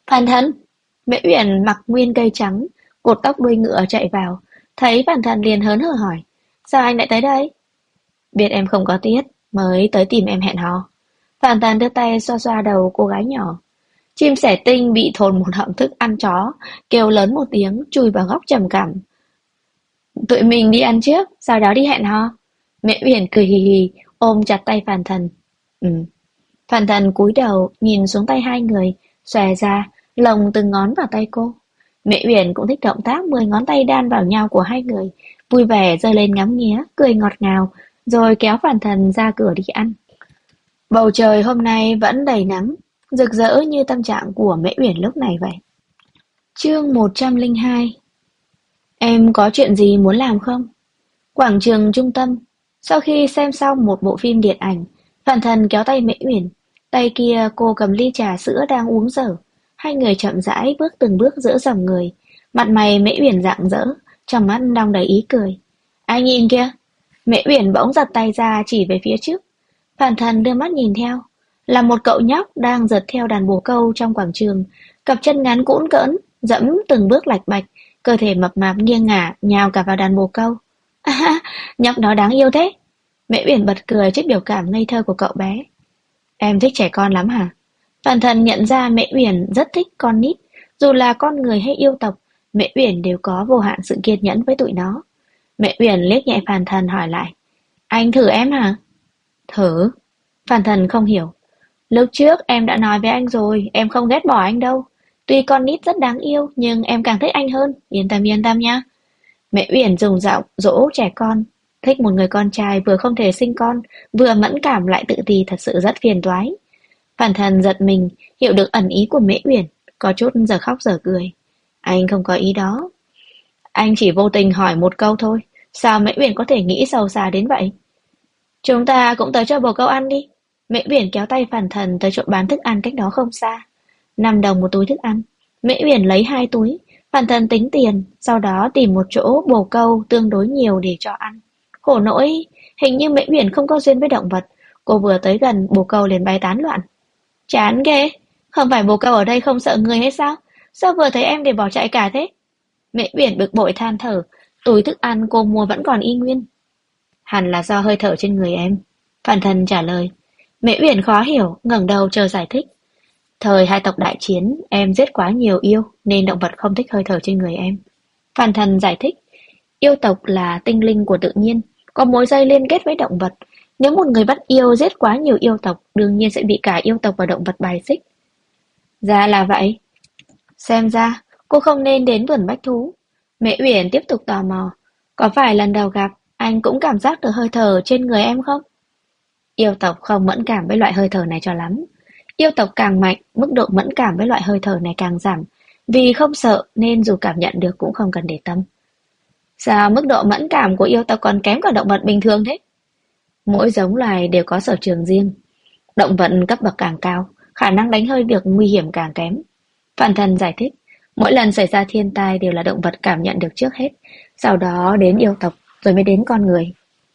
Phan Thần! Mễ Uyển mặc nguyên cây trắng, cột tóc đuôi ngựa chạy vào, thấy Phan Thần liền hớn hở hỏi, sao anh lại tới đây? Biết em không có tiết, mới tới tìm em hẹn hò. Phan Thần đưa tay xoa xoa đầu cô gái nhỏ. Chim sẻ tinh bị thồn một họng thức ăn chó, kêu lớn một tiếng, chui vào góc trầm cảm. Tụi mình đi ăn trước, sau đó đi hẹn hò. Mẹ Uyển cười hì hì, ôm chặt tay Phan Thần. Ừ. Phan Thần cúi đầu, nhìn xuống tay hai người, xòe ra, lồng từng ngón vào tay cô. Mẹ Uyển cũng thích động tác 10 ngón tay đan vào nhau của hai người, vui vẻ giơ lên ngắm nghía, cười ngọt ngào, rồi kéo Phan Thần ra cửa đi ăn. Bầu trời hôm nay vẫn đầy nắng, rực rỡ như tâm trạng của Mễ Uyển lúc này vậy. Chương 102. Em có chuyện gì muốn làm không? Quảng trường trung tâm. Sau khi xem xong một bộ phim điện ảnh, Phan Thần kéo tay Mễ Uyển, tay kia cô cầm ly trà sữa đang uống dở. Hai người chậm rãi bước từng bước giữa dòng người, mặt mày Mễ Uyển rạng rỡ, trong mắt đong đầy ý cười. Ai nhìn kia? Mễ Uyển bỗng giật tay ra chỉ về phía trước. Phan Thần đưa mắt nhìn theo, là một cậu nhóc đang giật theo đàn bồ câu trong quảng trường, cặp chân ngắn cũn cỡn, dẫm từng bước lạch bạch, cơ thể mập mạp nghiêng ngả nhào cả vào đàn bồ câu. À, nhóc đó đáng yêu thế. Mễ Uyển bật cười trước biểu cảm ngây thơ của cậu bé. Em thích trẻ con lắm hả? Phan Thần nhận ra Mễ Uyển rất thích con nít, dù là con người hay yêu tộc, Mễ Uyển đều có vô hạn sự kiên nhẫn với tụi nó. Mễ Uyển liếc nhẹ Phan Thần hỏi lại, anh thử em hả? Thử? Phan Thần không hiểu. Lúc trước em đã nói với anh rồi, em không ghét bỏ anh đâu. Tuy con nít rất đáng yêu, nhưng em càng thích anh hơn, yên tâm nha. Mẹ Uyển dùng giọng dỗ trẻ con, thích một người con trai vừa không thể sinh con, vừa mẫn cảm lại tự ti thật sự rất phiền toái. Phan Thần giật mình, hiểu được ẩn ý của Mễ Uyển, có chút giờ khóc giờ cười. Anh không có ý đó. Anh chỉ vô tình hỏi một câu thôi, sao Mễ Uyển có thể nghĩ sâu xa đến vậy? Chúng ta cũng tới cho bồ câu ăn đi. Mễ Uyển kéo tay Phan Thần tới chỗ bán thức ăn cách đó không xa. 5 đồng một túi thức ăn. Mễ Uyển lấy 2 túi, Phan Thần tính tiền, sau đó tìm một chỗ bồ câu tương đối nhiều để cho ăn. Khổ nỗi, hình như Mễ Uyển không có duyên với động vật, cô vừa tới gần bồ câu liền bay tán loạn. Chán ghê, không phải bồ câu ở đây không sợ người hay sao? Sao vừa thấy em để bỏ chạy cả thế? Mễ Uyển bực bội than thở, túi thức ăn cô mua vẫn còn y nguyên. Hẳn là do hơi thở trên người em. Phan Thần trả lời. Mễ Uyển khó hiểu, ngẩng đầu chờ giải thích. Thời hai tộc đại chiến, em giết quá nhiều yêu, nên động vật không thích hơi thở trên người em. Phan Thần giải thích. Yêu tộc là tinh linh của tự nhiên, có mối dây liên kết với động vật. Nếu một người bắt yêu giết quá nhiều yêu tộc, đương nhiên sẽ bị cả yêu tộc và động vật bài xích. Ra là vậy. Xem ra, cô không nên đến vườn bách thú. Mễ Uyển tiếp tục tò mò. Có phải lần đầu gặp, anh cũng cảm giác được hơi thở trên người em không? Yêu tộc không mẫn cảm với loại hơi thở này cho lắm. Yêu tộc càng mạnh, mức độ mẫn cảm với loại hơi thở này càng giảm. Vì không sợ nên dù cảm nhận được cũng không cần để tâm. Sao mức độ mẫn cảm của yêu tộc còn kém cả động vật bình thường thế? Mỗi giống loài đều có sở trường riêng. Động vật cấp bậc càng cao, khả năng đánh hơi được nguy hiểm càng kém. Phan Thần giải thích, mỗi lần xảy ra thiên tai đều là động vật cảm nhận được trước hết, sau đó đến yêu tộc, rồi mới đến con người.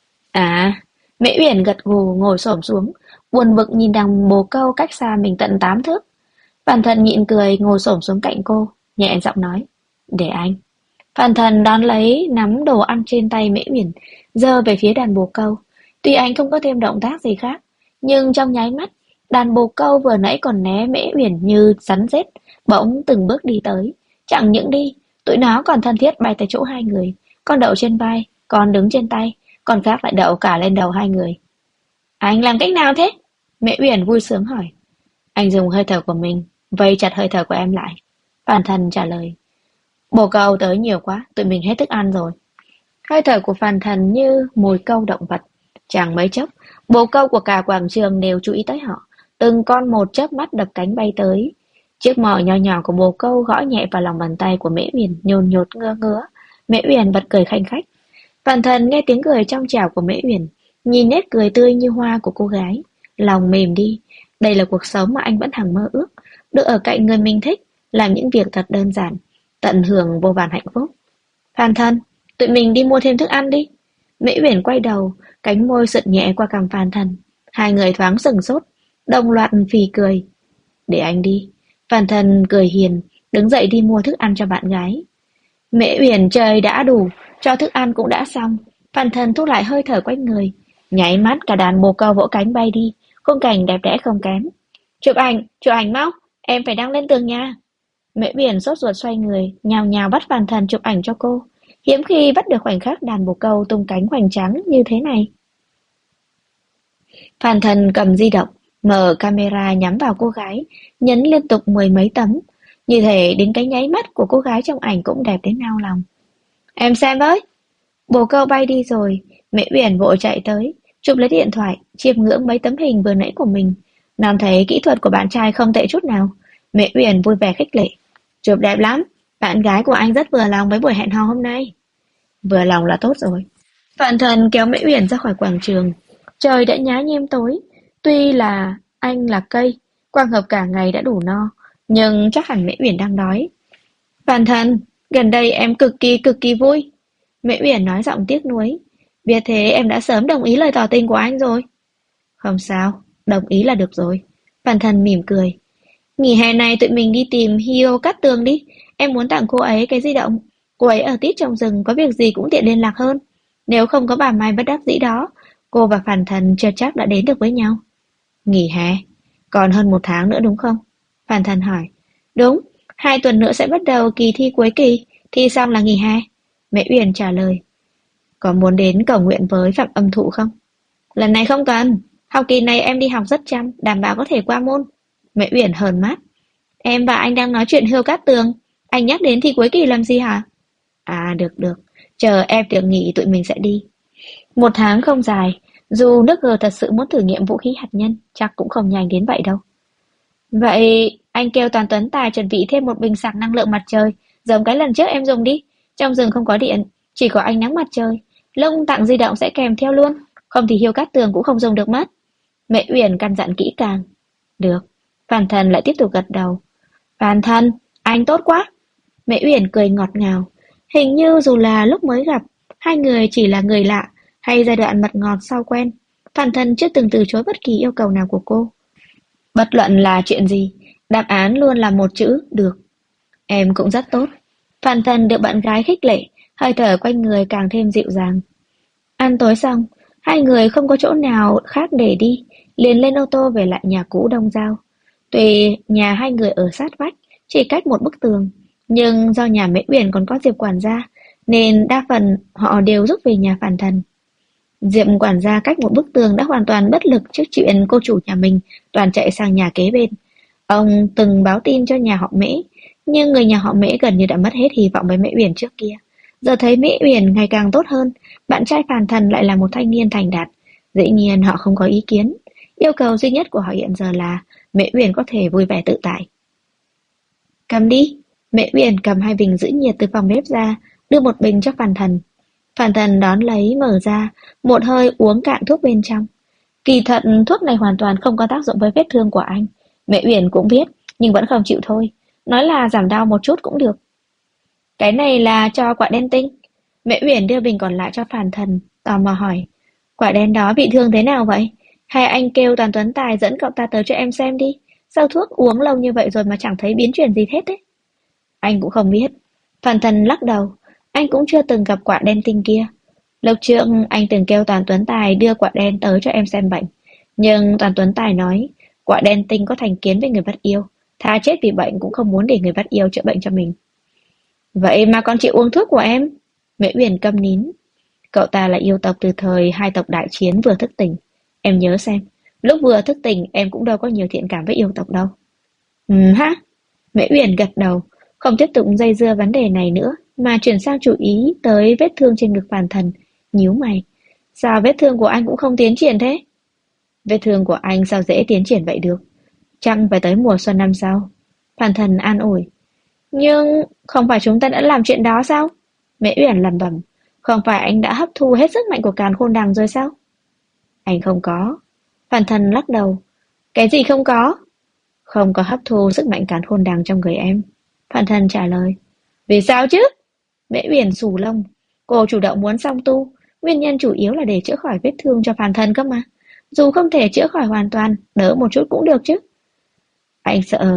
À, Mễ Uyển gật gù ngồi xổm xuống, buồn bực nhìn đằng bồ câu cách xa mình tận 8 thước. Phan Thần nhịn cười ngồi xổm xuống cạnh cô, nhẹ giọng nói, để anh. Phan Thần đón lấy nắm đồ ăn trên tay Mễ Uyển, giơ về phía đàn bồ câu. Tuy anh không có thêm động tác gì khác, nhưng trong nháy mắt, đàn bồ câu vừa nãy còn né Mễ Uyển như rắn rết, bỗng từng bước đi tới. Chẳng những đi, tụi nó còn thân thiết bay tới chỗ hai người. Con đậu trên vai, con đứng trên tay, con khác lại đậu cả lên đầu hai người. Anh làm cách nào thế? Mễ Uyển vui sướng hỏi. Anh dùng hơi thở của mình, vây chặt hơi thở của em lại. Phan Thần trả lời. Bồ câu tới nhiều quá, tụi mình hết thức ăn rồi. Hơi thở của Phan Thần như mồi câu động vật. Chẳng mấy chốc, bồ câu của cả quảng trường đều chú ý tới họ. Từng con một chớp mắt đập cánh bay tới. Chiếc mỏ nhỏ nhỏ của bồ câu gõ nhẹ vào lòng bàn tay của Mễ Uyển, nhồn nhột ngơ ngứa. Mễ Uyển bật cười khanh khách. Phan Thần nghe tiếng cười trong trẻo của Mễ Uyển, nhìn nét cười tươi như hoa của cô gái, lòng mềm đi. Đây là cuộc sống mà anh vẫn hằng mơ ước, được ở cạnh người mình thích, làm những việc thật đơn giản, tận hưởng vô vàn hạnh phúc. Phan Thần, tụi mình đi mua thêm thức ăn đi. Mễ Uyển quay đầu, cánh môi sượt nhẹ qua cằm Phan Thần. Hai người thoáng sừng sốt, đồng loạt phì cười. Để anh đi. Phan Thần cười hiền, đứng dậy đi mua thức ăn cho bạn gái. Mễ Uyển trời đã đủ, cho thức ăn cũng đã xong. Phan Thần thúc lại hơi thở quanh người, nháy mắt cả đàn bồ câu vỗ cánh bay đi, khung cảnh đẹp đẽ không kém. Chụp ảnh mau, em phải đăng lên tường nha. Mễ Uyển sốt ruột xoay người, nhào nhào bắt Phan Thần chụp ảnh cho cô. Hiếm khi bắt được khoảnh khắc đàn bồ câu tung cánh hoành tráng như thế này. Phan Thần cầm di động, mở camera nhắm vào cô gái, nhấn liên tục mười mấy tấm. Như thể đến cái nháy mắt của cô gái trong ảnh cũng đẹp đến nao lòng. Em xem với. Bồ câu bay đi rồi, Mễ Uyển vội chạy tới, chụp lấy điện thoại, chiêm ngưỡng mấy tấm hình vừa nãy của mình. Nàng thấy kỹ thuật của bạn trai không tệ chút nào. Mễ Uyển vui vẻ khích lệ. Chụp đẹp lắm, bạn gái của anh rất vừa lòng với buổi hẹn hò hôm nay. Vừa lòng là tốt rồi. Phan Thần kéo Mễ Uyển ra khỏi quảng trường. Trời đã nhá nhem tối, tuy là anh là cây, quang hợp cả ngày đã đủ no, nhưng chắc hẳn Mễ Uyển đang đói. Phan Thần, gần đây em cực kỳ vui. Mễ Uyển nói giọng tiếc nuối. Biết thế em đã sớm đồng ý lời tỏ tình của anh rồi. Không sao, đồng ý là được rồi. Phan Thần mỉm cười. Nghỉ hè này tụi mình đi tìm Hio Cát Tường đi. Em muốn tặng cô ấy cái di động. Cô ấy ở tít trong rừng, có việc gì cũng tiện liên lạc hơn. Nếu không có bà Mai bất đắc dĩ đó, cô và Phan Thần chưa chắc đã đến được với nhau. Nghỉ hè, còn hơn một tháng nữa đúng không? Phan Thần hỏi. Đúng, 2 tuần nữa sẽ bắt đầu kỳ thi cuối kỳ, thi xong là nghỉ hè. Mễ Uyển trả lời. Có muốn đến cầu nguyện với Phạm Âm Thụ không? Lần này không cần, học kỳ này em đi học rất chăm, đảm bảo có thể qua môn. Mễ Uyển hờn mắt. Em và anh đang nói chuyện Hươu Cát Tường, anh nhắc đến thi cuối kỳ làm gì hả? À được, chờ em được nghỉ tụi mình sẽ đi. Một tháng không dài, dù nước G thật sự muốn thử nghiệm vũ khí hạt nhân, chắc cũng không nhanh đến vậy đâu. Vậy anh kêu Toàn Tuấn Tài chuẩn bị thêm một bình sạc năng lượng mặt trời, giống cái lần trước em dùng đi. Trong rừng không có điện, chỉ có ánh nắng mặt trời. Lông tặng di động sẽ kèm theo luôn, không thì Hiêu Cát Tường cũng không dùng được mất. Mẹ Uyển căn dặn kỹ càng. Được. Phan Thần lại tiếp tục gật đầu. Phan Thần, anh tốt quá. Mẹ Uyển cười ngọt ngào. Hình như dù là lúc mới gặp, hai người chỉ là người lạ, hay giai đoạn mật ngọt sau quen. Phan Thần chưa từng từ chối bất kỳ yêu cầu nào của cô. Bất luận là chuyện gì, đáp án luôn là một chữ, được. Em cũng rất tốt. Phan Thần được bạn gái khích lệ, hơi thở quanh người càng thêm dịu dàng. Ăn tối xong, hai người không có chỗ nào khác để đi, liền lên ô tô về lại nhà cũ Đông Giao. Tuy nhà hai người ở sát vách, chỉ cách một bức tường, nhưng do nhà Mễ Uyển còn có Diệp quản gia, nên đa phần họ đều rút về nhà Phan Thần. Diệp quản gia cách một bức tường đã hoàn toàn bất lực trước chuyện cô chủ nhà mình toàn chạy sang nhà kế bên. Ông từng báo tin cho nhà họ Mễ, nhưng người nhà họ Mễ gần như đã mất hết hy vọng với Mễ Uyển trước kia. Giờ thấy Mễ Uyển ngày càng tốt hơn, bạn trai Phan Thần lại là một thanh niên thành đạt. Dĩ nhiên họ không có ý kiến. Yêu cầu duy nhất của họ hiện giờ là Mễ Uyển có thể vui vẻ tự tại. Cầm đi. Mễ Uyển cầm 2 bình giữ nhiệt từ phòng bếp ra, đưa một bình cho Phan Thần. Phan Thần đón lấy mở ra, một hơi uống cạn thuốc bên trong. Kỳ thật thuốc này hoàn toàn không có tác dụng với vết thương của anh. Mẹ Uyển cũng biết, nhưng vẫn không chịu thôi. Nói là giảm đau một chút cũng được. Cái này là cho quả đen tinh. Mẹ Uyển đưa bình còn lại cho Phan Thần, tò mò hỏi. Quả đen đó bị thương thế nào vậy? Hay anh kêu Toàn Tuấn Tài dẫn cậu ta tới cho em xem đi. Sao thuốc uống lâu như vậy rồi mà chẳng thấy biến chuyển gì hết đấy? Anh cũng không biết. Phan Thần lắc đầu. Anh cũng chưa từng gặp quả đen tinh kia. Lúc trước anh từng kêu Toàn Tuấn Tài đưa quả đen tới cho em xem bệnh. Nhưng Toàn Tuấn Tài nói quả đen tinh có thành kiến với người bắt yêu. Thà chết vì bệnh cũng không muốn để người bắt yêu chữa bệnh cho mình. Vậy mà còn chịu uống thuốc của em? Mễ Uyển câm nín. Cậu ta là yêu tộc từ thời 2 tộc đại chiến vừa thức tỉnh. Em nhớ xem, lúc vừa thức tỉnh em cũng đâu có nhiều thiện cảm với yêu tộc đâu. Ha? Mễ Uyển gật đầu, không tiếp tục dây dưa vấn đề này nữa, mà chuyển sang chú ý tới vết thương trên ngực Phan Thần, nhíu mày. Sao vết thương của anh cũng không tiến triển thế? Vết thương của anh sao dễ tiến triển vậy được? Chăng phải tới mùa xuân năm sau? Phan Thần an ủi. Nhưng không phải chúng ta đã làm chuyện đó sao? Mễ Uyển lẩm bẩm. Không phải anh đã hấp thu hết sức mạnh của càn khôn đằng rồi sao? Anh không có. Phan Thần lắc đầu. Cái gì không có? Không có hấp thu sức mạnh càn khôn đằng trong người em. Phan Thần trả lời. Vì sao chứ? Mễ Uyển xù lông. Cô chủ động muốn song tu. Nguyên nhân chủ yếu là để chữa khỏi vết thương cho Phan Thần cơ mà. Dù không thể chữa khỏi hoàn toàn, đỡ một chút cũng được chứ. Anh sợ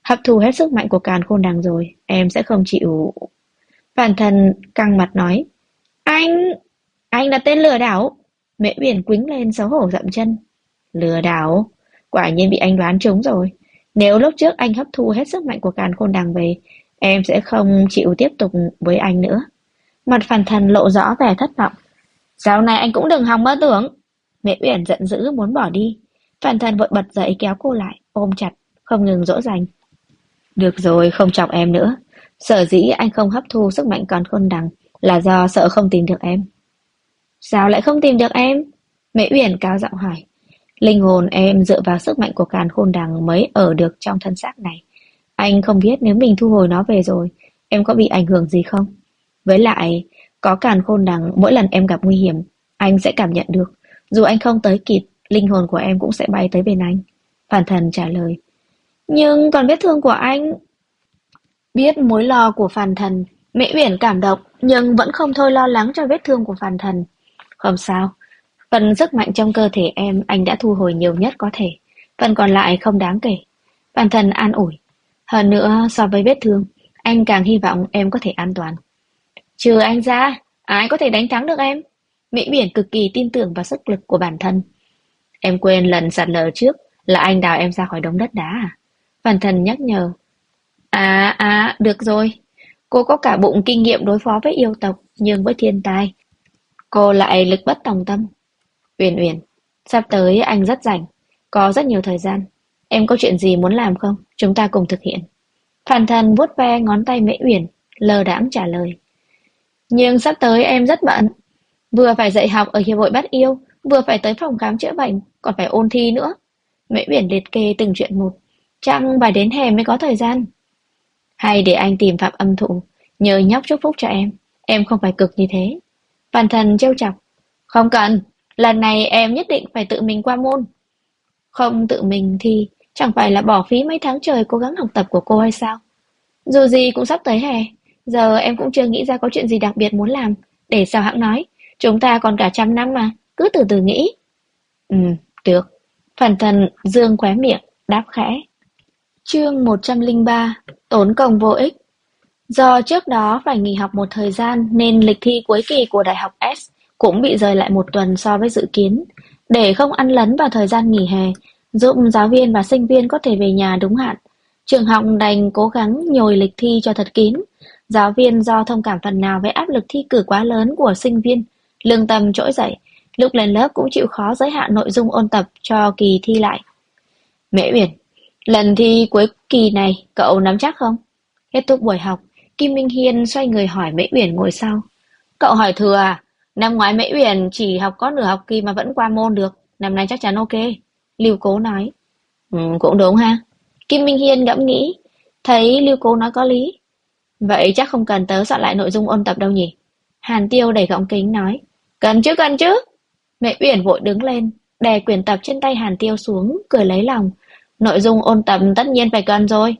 Hấp thu hết sức mạnh của càn khôn đằng rồi, em sẽ không chịu. Phản thần căng mặt nói. Anh, anh là tên lừa đảo. Mễ Uyển quĩnh lên xấu hổ dậm chân. Lừa đảo? Quả nhiên bị anh đoán trúng rồi. Nếu lúc trước anh hấp thu hết sức mạnh của càn khôn đằng về, em sẽ không chịu tiếp tục với anh nữa. Mặt phản thần lộ rõ vẻ thất vọng. Sau này anh cũng đừng hòng mơ tưởng. Mễ Uyển giận dữ muốn bỏ đi. Phản thần vội bật dậy kéo cô lại, ôm chặt, không ngừng dỗ dành. Được rồi, không chọc em nữa. Sở dĩ anh không hấp thu sức mạnh càn khôn đằng là do sợ không tìm được em. Sao lại không tìm được em? Mễ Uyển cao giọng hỏi. Linh hồn em dựa vào sức mạnh của càn khôn đằng mới ở được trong thân xác này. Anh không biết nếu mình thu hồi nó về rồi, em có bị ảnh hưởng gì không? Với lại, có càn khôn đằng mỗi lần em gặp nguy hiểm, anh sẽ cảm nhận được. Dù anh không tới kịp, linh hồn của em cũng sẽ bay tới bên anh. Phản thần trả lời. Nhưng còn vết thương của anh... Biết mối lo của phàn thần, Mễ Uyển cảm động nhưng vẫn không thôi lo lắng cho vết thương của phàn thần. Không sao, phần sức mạnh trong cơ thể em anh đã thu hồi nhiều nhất có thể, phần còn lại không đáng kể. Phàn thần an ủi. Hơn nữa so với vết thương, anh càng hy vọng em có thể an toàn. Trừ anh ra, ai có thể đánh thắng được em? Mễ Uyển cực kỳ tin tưởng vào sức lực của bản thân. Em quên lần sạt lở trước là anh đào em ra khỏi đống đất đá à? Phàn thần nhắc nhở. Được rồi. Cô có cả bụng kinh nghiệm đối phó với yêu tộc, nhưng với thiên tai, cô lại lực bất tòng tâm. Uyển Uyển, sắp tới anh rất rảnh, có rất nhiều thời gian. Em có chuyện gì muốn làm không? Chúng ta cùng thực hiện. Phàn thần vuốt ve ngón tay Mễ Uyển, lơ đãng trả lời. Nhưng sắp tới em rất bận. Vừa phải dạy học ở Hiệp hội Bắt Yêu, vừa phải tới phòng khám chữa bệnh, còn phải ôn thi nữa. Mễ Uyển liệt kê từng chuyện một. Chắc phải đến hè mới có thời gian. Hay để anh tìm Phạm Âm Thụ, nhờ nhóc chúc phúc cho em không phải cực như thế. Phàn thần trêu chọc. Không cần, lần này em nhất định phải tự mình qua môn. Không tự mình thì chẳng phải là bỏ phí mấy tháng trời cố gắng học tập của cô hay sao? Dù gì cũng sắp tới hè, giờ em cũng chưa nghĩ ra có chuyện gì đặc biệt muốn làm, để sao hãng nói, chúng ta còn cả 100 năm mà, cứ từ từ nghĩ. Ừ, được. Phàn thần dương khóe miệng, đáp khẽ. Chương 103, tốn công vô ích. Do trước đó phải nghỉ học một thời gian nên lịch thi cuối kỳ của Đại học S cũng bị rời lại một tuần so với dự kiến. Để không ăn lấn vào thời gian nghỉ hè, giúp giáo viên và sinh viên có thể về nhà đúng hạn, trường học đành cố gắng nhồi lịch thi cho thật kín. Giáo viên do thông cảm phần nào với áp lực thi cử quá lớn của sinh viên, lương tâm trỗi dậy, lúc lên lớp cũng chịu khó giới hạn nội dung ôn tập cho kỳ thi lại. Mễ Uyển, lần thi cuối kỳ này cậu nắm chắc không? Kết thúc buổi học, Kim Minh Hiên xoay người hỏi Mễ Uyển ngồi sau. Cậu hỏi thừa à? Năm ngoái Mễ Uyển chỉ học có nửa học kỳ mà vẫn qua môn được. Năm nay chắc chắn ok. Lưu Cố nói. Cũng đúng ha. Kim Minh Hiên ngẫm nghĩ. Thấy Lưu Cố nói có lý. Vậy chắc không cần tớ soạn lại nội dung ôn tập đâu nhỉ? Hàn Tiêu đẩy gọng kính nói. Cần chứ. Mễ Uyển vội đứng lên, đè quyển tập trên tay Hàn Tiêu xuống, cười lấy lòng. Nội dung ôn tập tất nhiên phải cần rồi.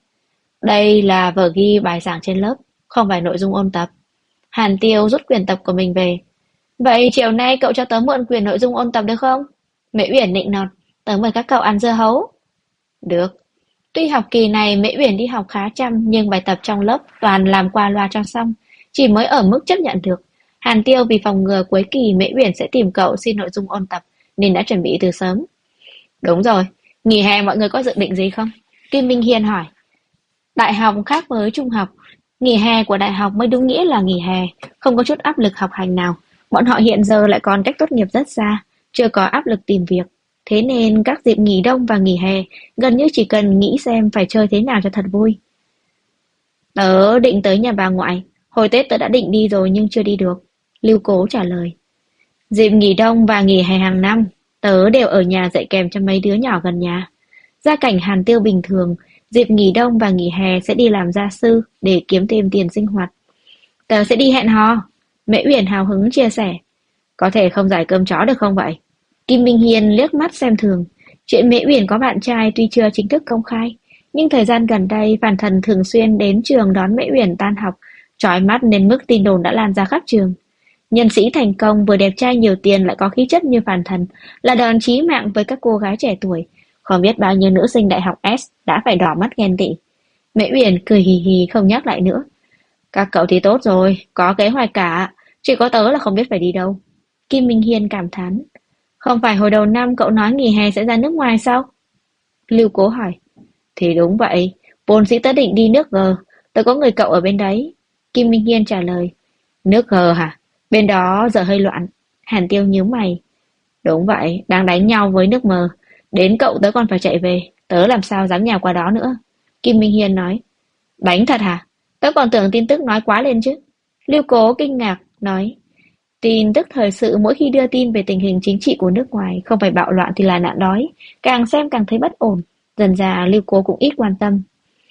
Đây là vở ghi bài giảng trên lớp, không phải nội dung ôn tập. Hàn Tiêu rút quyển tập của mình về. Vậy chiều nay cậu cho tớ mượn quyển nội dung ôn tập được không? Mễ Uyển nịnh nọt, tớ mời các cậu ăn dưa hấu. Được. Tuy học kỳ này Mễ Uyển đi học khá chăm nhưng bài tập trong lớp toàn làm qua loa cho xong, chỉ mới ở mức chấp nhận được. Hàn Tiêu vì phòng ngừa cuối kỳ Mễ Uyển sẽ tìm cậu xin nội dung ôn tập nên đã chuẩn bị từ sớm. Đúng rồi, nghỉ hè mọi người có dự định gì không? Kim Minh Hiên hỏi. Đại học khác với trung học, nghỉ hè của đại học mới đúng nghĩa là nghỉ hè, không có chút áp lực học hành nào. Bọn họ hiện giờ lại còn cách tốt nghiệp rất xa, chưa có áp lực tìm việc. Thế nên các dịp nghỉ đông và nghỉ hè gần như chỉ cần nghĩ xem phải chơi thế nào cho thật vui. Tớ định tới nhà bà ngoại, hồi Tết tớ đã định đi rồi nhưng chưa đi được. Lưu Cố trả lời. Dịp nghỉ đông và nghỉ hè hàng năm, tớ đều ở nhà dạy kèm cho mấy đứa nhỏ gần nhà. Gia cảnh Hàn Tiêu bình thường, dịp nghỉ đông và nghỉ hè sẽ đi làm gia sư để kiếm thêm tiền sinh hoạt. Tớ sẽ đi hẹn hò. Mễ Uyển hào hứng chia sẻ. Có thể không giải cơm chó được không vậy? Kim Minh Hiên liếc mắt xem thường. Chuyện Mễ Uyển có bạn trai tuy chưa chính thức công khai, nhưng thời gian gần đây Phàn Thần thường xuyên đến trường đón Mễ Uyển tan học, chói mắt nên mức tin đồn đã lan ra khắp trường. Nhân sĩ thành công vừa đẹp trai nhiều tiền lại có khí chất như Phàn Thần là đòn chí mạng với các cô gái trẻ tuổi. Không biết bao nhiêu nữ sinh đại học S đã phải đỏ mắt ghen tị. Mễ Uyển cười hì hì không nhắc lại nữa. Các cậu thì tốt rồi, có kế hoạch cả. Chỉ có tớ là không biết phải đi đâu. Kim Minh Hiên cảm thán. Không phải hồi đầu năm cậu nói nghỉ hè sẽ ra nước ngoài sao? Lưu Cố hỏi. Thì đúng vậy, vốn dĩ tớ định đi nước G, tớ có người cậu ở bên đấy. Kim Minh Hiên trả lời. Nước G hả? Bên đó giờ hơi loạn. Hàn Tiêu nhíu mày. Đúng vậy, đang đánh nhau với nước M. Đến cậu tớ còn phải chạy về, tớ làm sao dám nhào qua đó nữa. Kim Minh Hiên nói. Đánh thật hả? Tớ còn tưởng tin tức nói quá lên chứ. Lưu Cố kinh ngạc, nói. Tin tức thời sự mỗi khi đưa tin về tình hình chính trị của nước ngoài, không phải bạo loạn thì là nạn đói. Càng xem càng thấy bất ổn. Dần dà Lưu Cố cũng ít quan tâm.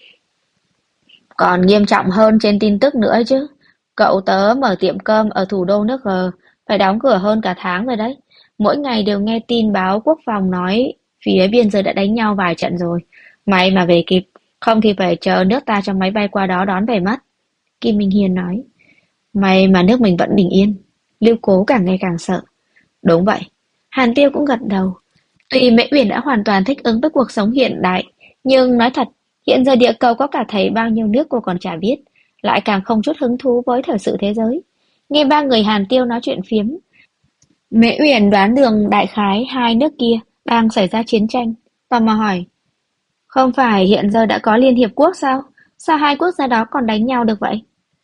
Còn nghiêm trọng hơn trên tin tức nữa chứ. Cậu tớ mở tiệm cơm ở thủ đô nước G, phải đóng cửa hơn cả tháng rồi đấy. Mỗi ngày đều nghe tin báo quốc phòng nói phía biên giới đã đánh nhau vài trận rồi. May mà về kịp, không thì phải chờ nước ta cho máy bay qua đó đón về mất. Kim Minh Hiên nói. May mà nước mình vẫn bình yên. Lưu Cố càng ngày càng sợ. Đúng vậy. Hàn Tiêu cũng gật đầu. Tuy Mễ Uyển đã hoàn toàn thích ứng với cuộc sống hiện đại, nhưng nói thật, hiện giờ địa cầu có cả thảy bao nhiêu nước cô còn chả biết, lại càng không chút hứng thú với thời sự thế giới. Nghe ba người Hàn Tiêu nói chuyện phiếm, Mễ Uyển đoán đường đại khái hai nước kia đang xảy ra chiến tranh. Tò mò hỏi, không phải hiện giờ đã có Liên Hiệp Quốc sao? Sao hai quốc gia đó còn đánh nhau được vậy?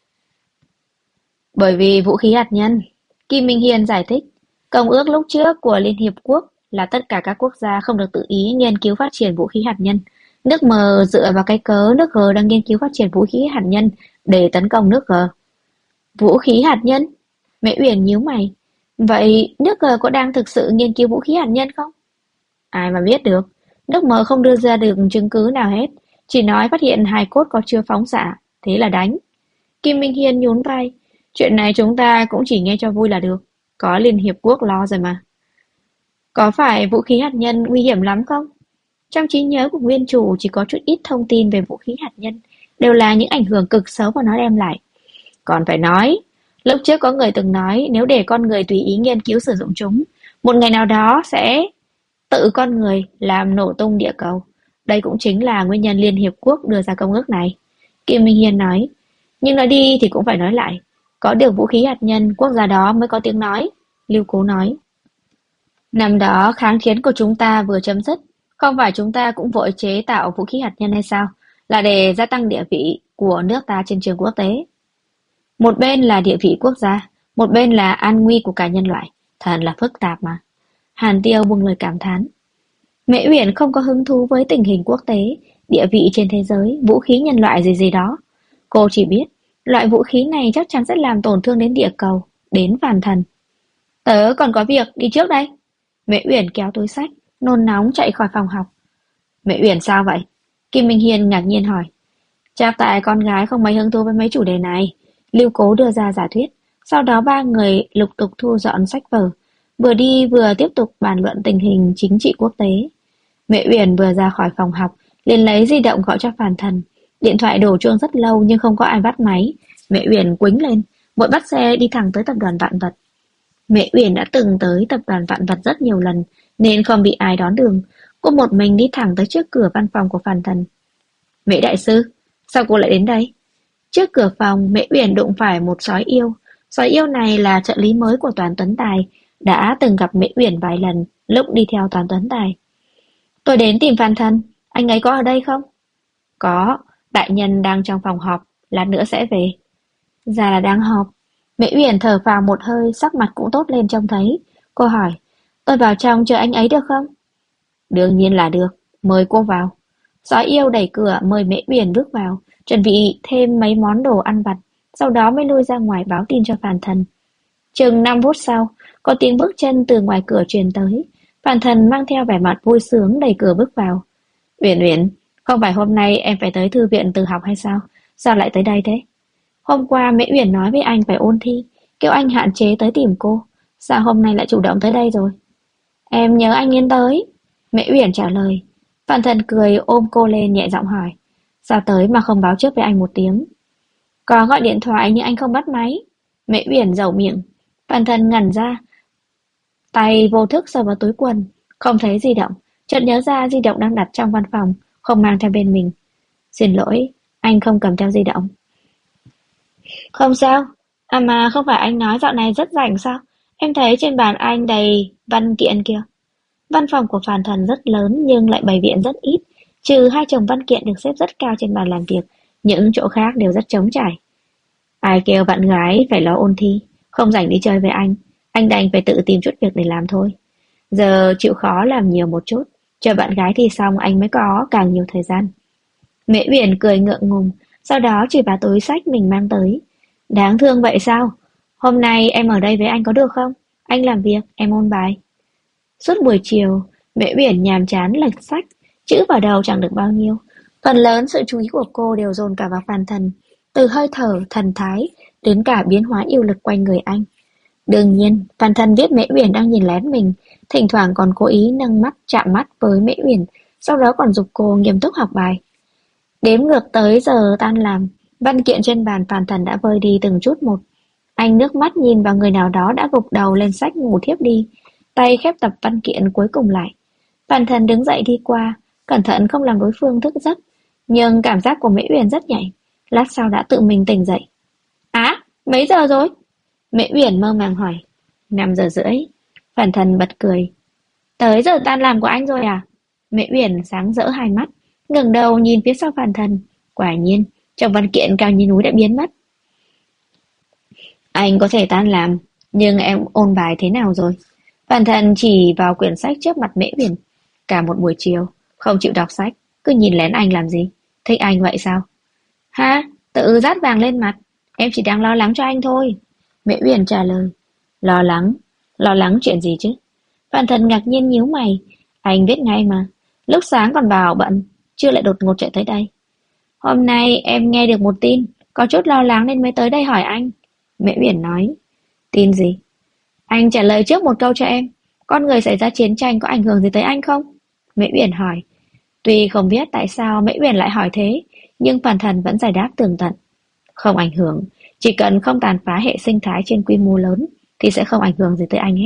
Bởi vì vũ khí hạt nhân. Kim Minh Hiên giải thích, công ước lúc trước của Liên Hiệp Quốc là tất cả các quốc gia không được tự ý nghiên cứu phát triển vũ khí hạt nhân. Nước M dựa vào cái cớ nước G đang nghiên cứu phát triển vũ khí hạt nhân để tấn công nước G. Vũ khí hạt nhân? Mễ Uyển nhíu mày. Vậy nước G có đang thực sự nghiên cứu vũ khí hạt nhân không? Ai mà biết được. Nước M không đưa ra được chứng cứ nào hết. Chỉ nói phát hiện hài cốt có chứa phóng xạ. Thế là đánh. Kim Minh Hiên nhún vai. Chuyện này chúng ta cũng chỉ nghe cho vui là được. Có Liên Hiệp Quốc lo rồi mà. Có phải vũ khí hạt nhân nguy hiểm lắm không? Trong trí nhớ của nguyên chủ chỉ có chút ít thông tin về vũ khí hạt nhân. Đều là những ảnh hưởng cực xấu mà nó đem lại. Còn phải nói, lúc trước có người từng nói nếu để con người tùy ý nghiên cứu sử dụng chúng, một ngày nào đó sẽ tự con người làm nổ tung địa cầu. Đây cũng chính là nguyên nhân Liên Hiệp Quốc đưa ra công ước này. Kim Minh Hiên nói, nhưng nói đi thì cũng phải nói lại. Có được vũ khí hạt nhân, quốc gia đó mới có tiếng nói. Lưu Cố nói, năm đó kháng chiến của chúng ta vừa chấm dứt, không phải chúng ta cũng vội chế tạo vũ khí hạt nhân hay sao? Là để gia tăng địa vị của nước ta trên trường quốc tế. Một bên là địa vị quốc gia, một bên là an nguy của cả nhân loại. Thật là phức tạp mà. Hàn Tiêu buông lời cảm thán. Mễ Uyển không có hứng thú với tình hình quốc tế, địa vị trên thế giới, vũ khí nhân loại gì gì đó. Cô chỉ biết, loại vũ khí này chắc chắn sẽ làm tổn thương đến địa cầu, đến phàm thần. Tớ còn có việc, đi trước đây. Mễ Uyển kéo túi xách, nôn nóng chạy khỏi phòng học. Mễ Uyển sao vậy? Kim Minh Hiên ngạc nhiên hỏi. Chắc tại con gái không mấy hứng thú với mấy chủ đề này. Lưu Cố đưa ra giả thuyết. Sau đó ba người lục tục thu dọn sách vở, vừa đi vừa tiếp tục bàn luận tình hình chính trị quốc tế. Mẹ Uyển vừa ra khỏi phòng học, liền lấy di động gọi cho Phàn Thần. Điện thoại đổ chuông rất lâu nhưng không có ai bắt máy. Mẹ Uyển quĩnh lên, vội bắt xe đi thẳng tới tập đoàn Vạn Vật. Mẹ Uyển đã từng tới tập đoàn Vạn Vật rất nhiều lần, nên không bị ai đón đường. Cô một mình đi thẳng tới trước cửa văn phòng của Phàn Thần. Mẹ đại sư, sao cô lại đến đây? Trước cửa phòng, Mễ Uyển đụng phải một sói yêu. Sói yêu này là trợ lý mới của Toán Tuấn Tài, đã từng gặp Mễ Uyển vài lần lúc đi theo Toán Tuấn Tài. Tôi đến tìm Phan Thần, anh ấy có ở đây không? Có, đại nhân đang trong phòng họp, lát nữa sẽ về. Ra là đang họp. Mễ Uyển thở phào một hơi, sắc mặt cũng tốt lên trông thấy. Cô hỏi, tôi vào trong chờ anh ấy được không? Đương nhiên là được, mời cô vào. Sói yêu đẩy cửa mời Mễ Uyển bước vào, chuẩn bị thêm mấy món đồ ăn vặt, sau đó mới lui ra ngoài báo tin cho Phàn Thần. Chừng 5 phút sau, có tiếng bước chân từ ngoài cửa truyền tới. Phàn Thần mang theo vẻ mặt vui sướng đẩy cửa bước vào. Uyển Uyển, không phải hôm nay em phải tới thư viện tự học hay sao? Sao lại tới đây thế? Hôm qua Mễ Uyển nói với anh phải ôn thi, kêu anh hạn chế tới tìm cô. Sao hôm nay lại chủ động tới đây rồi? Em nhớ anh nên tới. Mễ Uyển trả lời. Phàn Thần cười ôm cô lên nhẹ giọng hỏi. Sao tới mà không báo trước với anh một tiếng? Có gọi điện thoại nhưng anh không bắt máy. Mễ Uyển dẩu miệng. Phàn Thần ngẩn ra, tay vô thức sờ vào túi quần, không thấy di động. Chợt nhớ ra di động đang đặt trong văn phòng, không mang theo bên mình. Xin lỗi, Anh không cầm theo di động. Không sao. À mà không phải anh nói dạo này rất rảnh sao? Em thấy trên bàn anh đầy văn kiện kìa. Văn phòng của Phàn Thần rất lớn nhưng lại bày biện rất ít, trừ hai chồng văn kiện được xếp rất cao trên bàn làm việc, những chỗ khác đều rất trống trải. Ai kêu bạn gái phải lo ôn thi, không rảnh đi chơi với anh đành phải tự tìm chút việc để làm thôi. Giờ chịu khó làm nhiều một chút, chờ bạn gái thi xong anh mới có càng nhiều thời gian. Mễ Uyển cười ngượng ngùng, sau đó chỉ vào túi xách mình mang tới. Đáng thương vậy sao? Hôm nay em ở đây với anh có được không? Anh làm việc, em ôn bài. Suốt buổi chiều, Mễ Uyển nhàm chán lật sách, chữ vào đầu chẳng được bao nhiêu. Phần lớn sự chú ý của cô đều dồn cả vào Phàn Thần, từ hơi thở, thần thái, đến cả biến hóa yêu lực quanh người anh. Đương nhiên, Phàn Thần biết Mễ Uyển đang nhìn lén mình, thỉnh thoảng còn cố ý nâng mắt chạm mắt với Mễ Uyển, sau đó còn giục cô nghiêm túc học bài. Đếm ngược tới giờ tan làm, văn kiện trên bàn Phàn Thần đã vơi đi từng chút một. Anh nước mắt nhìn vào người nào đó đã gục đầu lên sách ngủ thiếp đi, tay khép tập văn kiện cuối cùng lại. Phàn Thần đứng dậy đi qua, cẩn thận không làm đối phương thức giấc, nhưng cảm giác của Mễ Uyển rất nhạy, lát sau đã tự mình tỉnh dậy. Á, mấy giờ rồi? Mễ Uyển mơ màng hỏi. 5 giờ rưỡi. Phàn Thần bật cười. Tới giờ tan làm của anh rồi à? Mễ Uyển sáng rỡ hai mắt, ngẩng đầu nhìn phía sau Phàn Thần. Quả nhiên, trong văn kiện cao như núi đã biến mất. Anh có thể tan làm, nhưng em ôn bài thế nào rồi? Phàn Thần chỉ vào quyển sách trước mặt Mễ Uyển. Cả một buổi chiều, không chịu đọc sách, cứ nhìn lén anh làm gì? Thích anh vậy sao? Ha, tự dát vàng lên mặt. Em chỉ đang lo lắng cho anh thôi. Mễ Uyển trả lời. Lo lắng? Lo lắng chuyện gì chứ? Phàn Thần ngạc nhiên nhíu mày. Anh biết ngay mà. Lúc sáng còn bảo bận, chưa lại đột ngột chạy tới đây. Hôm nay em nghe được một tin, có chút lo lắng nên mới tới đây hỏi anh. Mễ Uyển nói. Tin gì? Anh trả lời trước một câu cho em. Con người xảy ra chiến tranh có ảnh hưởng gì tới anh không? Mễ Uyển hỏi. Tuy không biết tại sao Mễ Uyển lại hỏi thế, nhưng Phàn Thần vẫn giải đáp tường tận. Không ảnh hưởng, chỉ cần không tàn phá hệ sinh thái trên quy mô lớn thì sẽ không ảnh hưởng gì tới anh hết.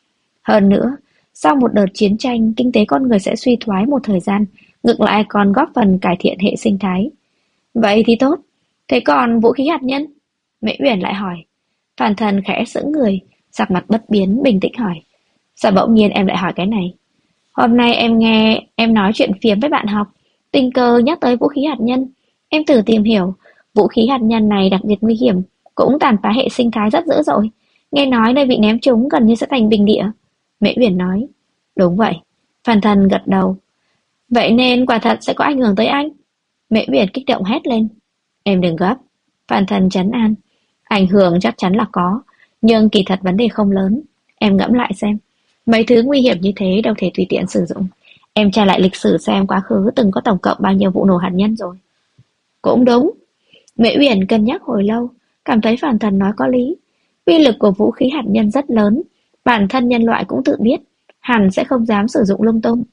Hơn nữa, sau một đợt chiến tranh, kinh tế con người sẽ suy thoái một thời gian, ngược lại còn góp phần cải thiện hệ sinh thái. Vậy thì tốt. Thế còn vũ khí hạt nhân? Mễ Uyển lại hỏi. Phàn Thần khẽ sững người, sắc mặt bất biến, bình tĩnh hỏi. Sao bỗng nhiên em lại hỏi cái này? Hôm nay em nghe em nói chuyện phiếm với bạn học, tình cờ nhắc tới vũ khí hạt nhân. Em thử tìm hiểu, vũ khí hạt nhân này đặc biệt nguy hiểm, cũng tàn phá hệ sinh thái rất dữ dội. Nghe nói nơi bị ném chúng gần như sẽ thành bình địa. Mễ Uyển nói. Đúng vậy. Phàn Thần gật đầu. Vậy nên quả thật sẽ có ảnh hưởng tới anh. Mễ Uyển kích động hét lên. Em đừng gấp. Phàn Thần trấn an. Ảnh hưởng chắc chắn là có, nhưng kỳ thật vấn đề không lớn. Em ngẫm lại xem. Mấy thứ nguy hiểm như thế đâu thể tùy tiện sử dụng. Em tra lại lịch sử xem quá khứ từng có tổng cộng bao nhiêu vụ nổ hạt nhân rồi. Cũng đúng. Mễ Uyển cân nhắc hồi lâu, cảm thấy Phàn Thần nói có lý. Uy lực của vũ khí hạt nhân rất lớn, bản thân nhân loại cũng tự biết, hẳn sẽ không dám sử dụng lung tung.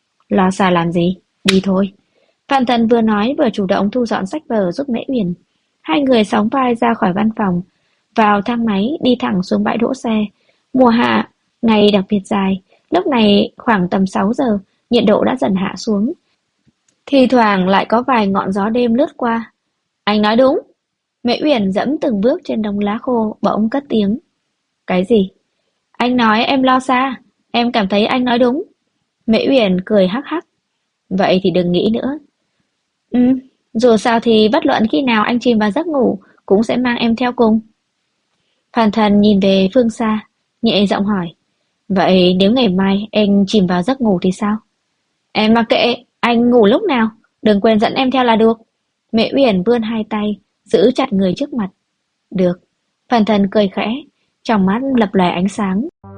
Lo xa làm gì, đi thôi. Phàn Thần vừa nói vừa chủ động thu dọn sách vở giúp Mễ Uyển. Hai người sóng vai ra khỏi văn phòng, vào thang máy đi thẳng xuống bãi đỗ xe. Mùa hạ, ngày đặc biệt dài, lúc này khoảng tầm 6 giờ, nhiệt độ đã dần hạ xuống. Thì thoảng lại có vài ngọn gió đêm lướt qua. Anh nói đúng. Mễ Uyển dẫm từng bước trên đống lá khô, bỗng cất tiếng. Cái gì? Anh nói em lo xa, em cảm thấy anh nói đúng. Mễ Uyển cười hắc hắc. Vậy thì đừng nghĩ nữa. Ừ, dù sao thì bất luận khi nào anh chìm vào giấc ngủ, cũng sẽ mang em theo cùng. Phàn Thần nhìn về phương xa, nhẹ giọng hỏi. Vậy nếu ngày mai anh chìm vào giấc ngủ thì sao? Em mặc kệ, anh ngủ lúc nào, đừng quên dẫn em theo là được. Mễ Uyển vươn hai tay, giữ chặt người trước mặt. Được. Phàn Thần cười khẽ, trong mắt lập lòe ánh sáng.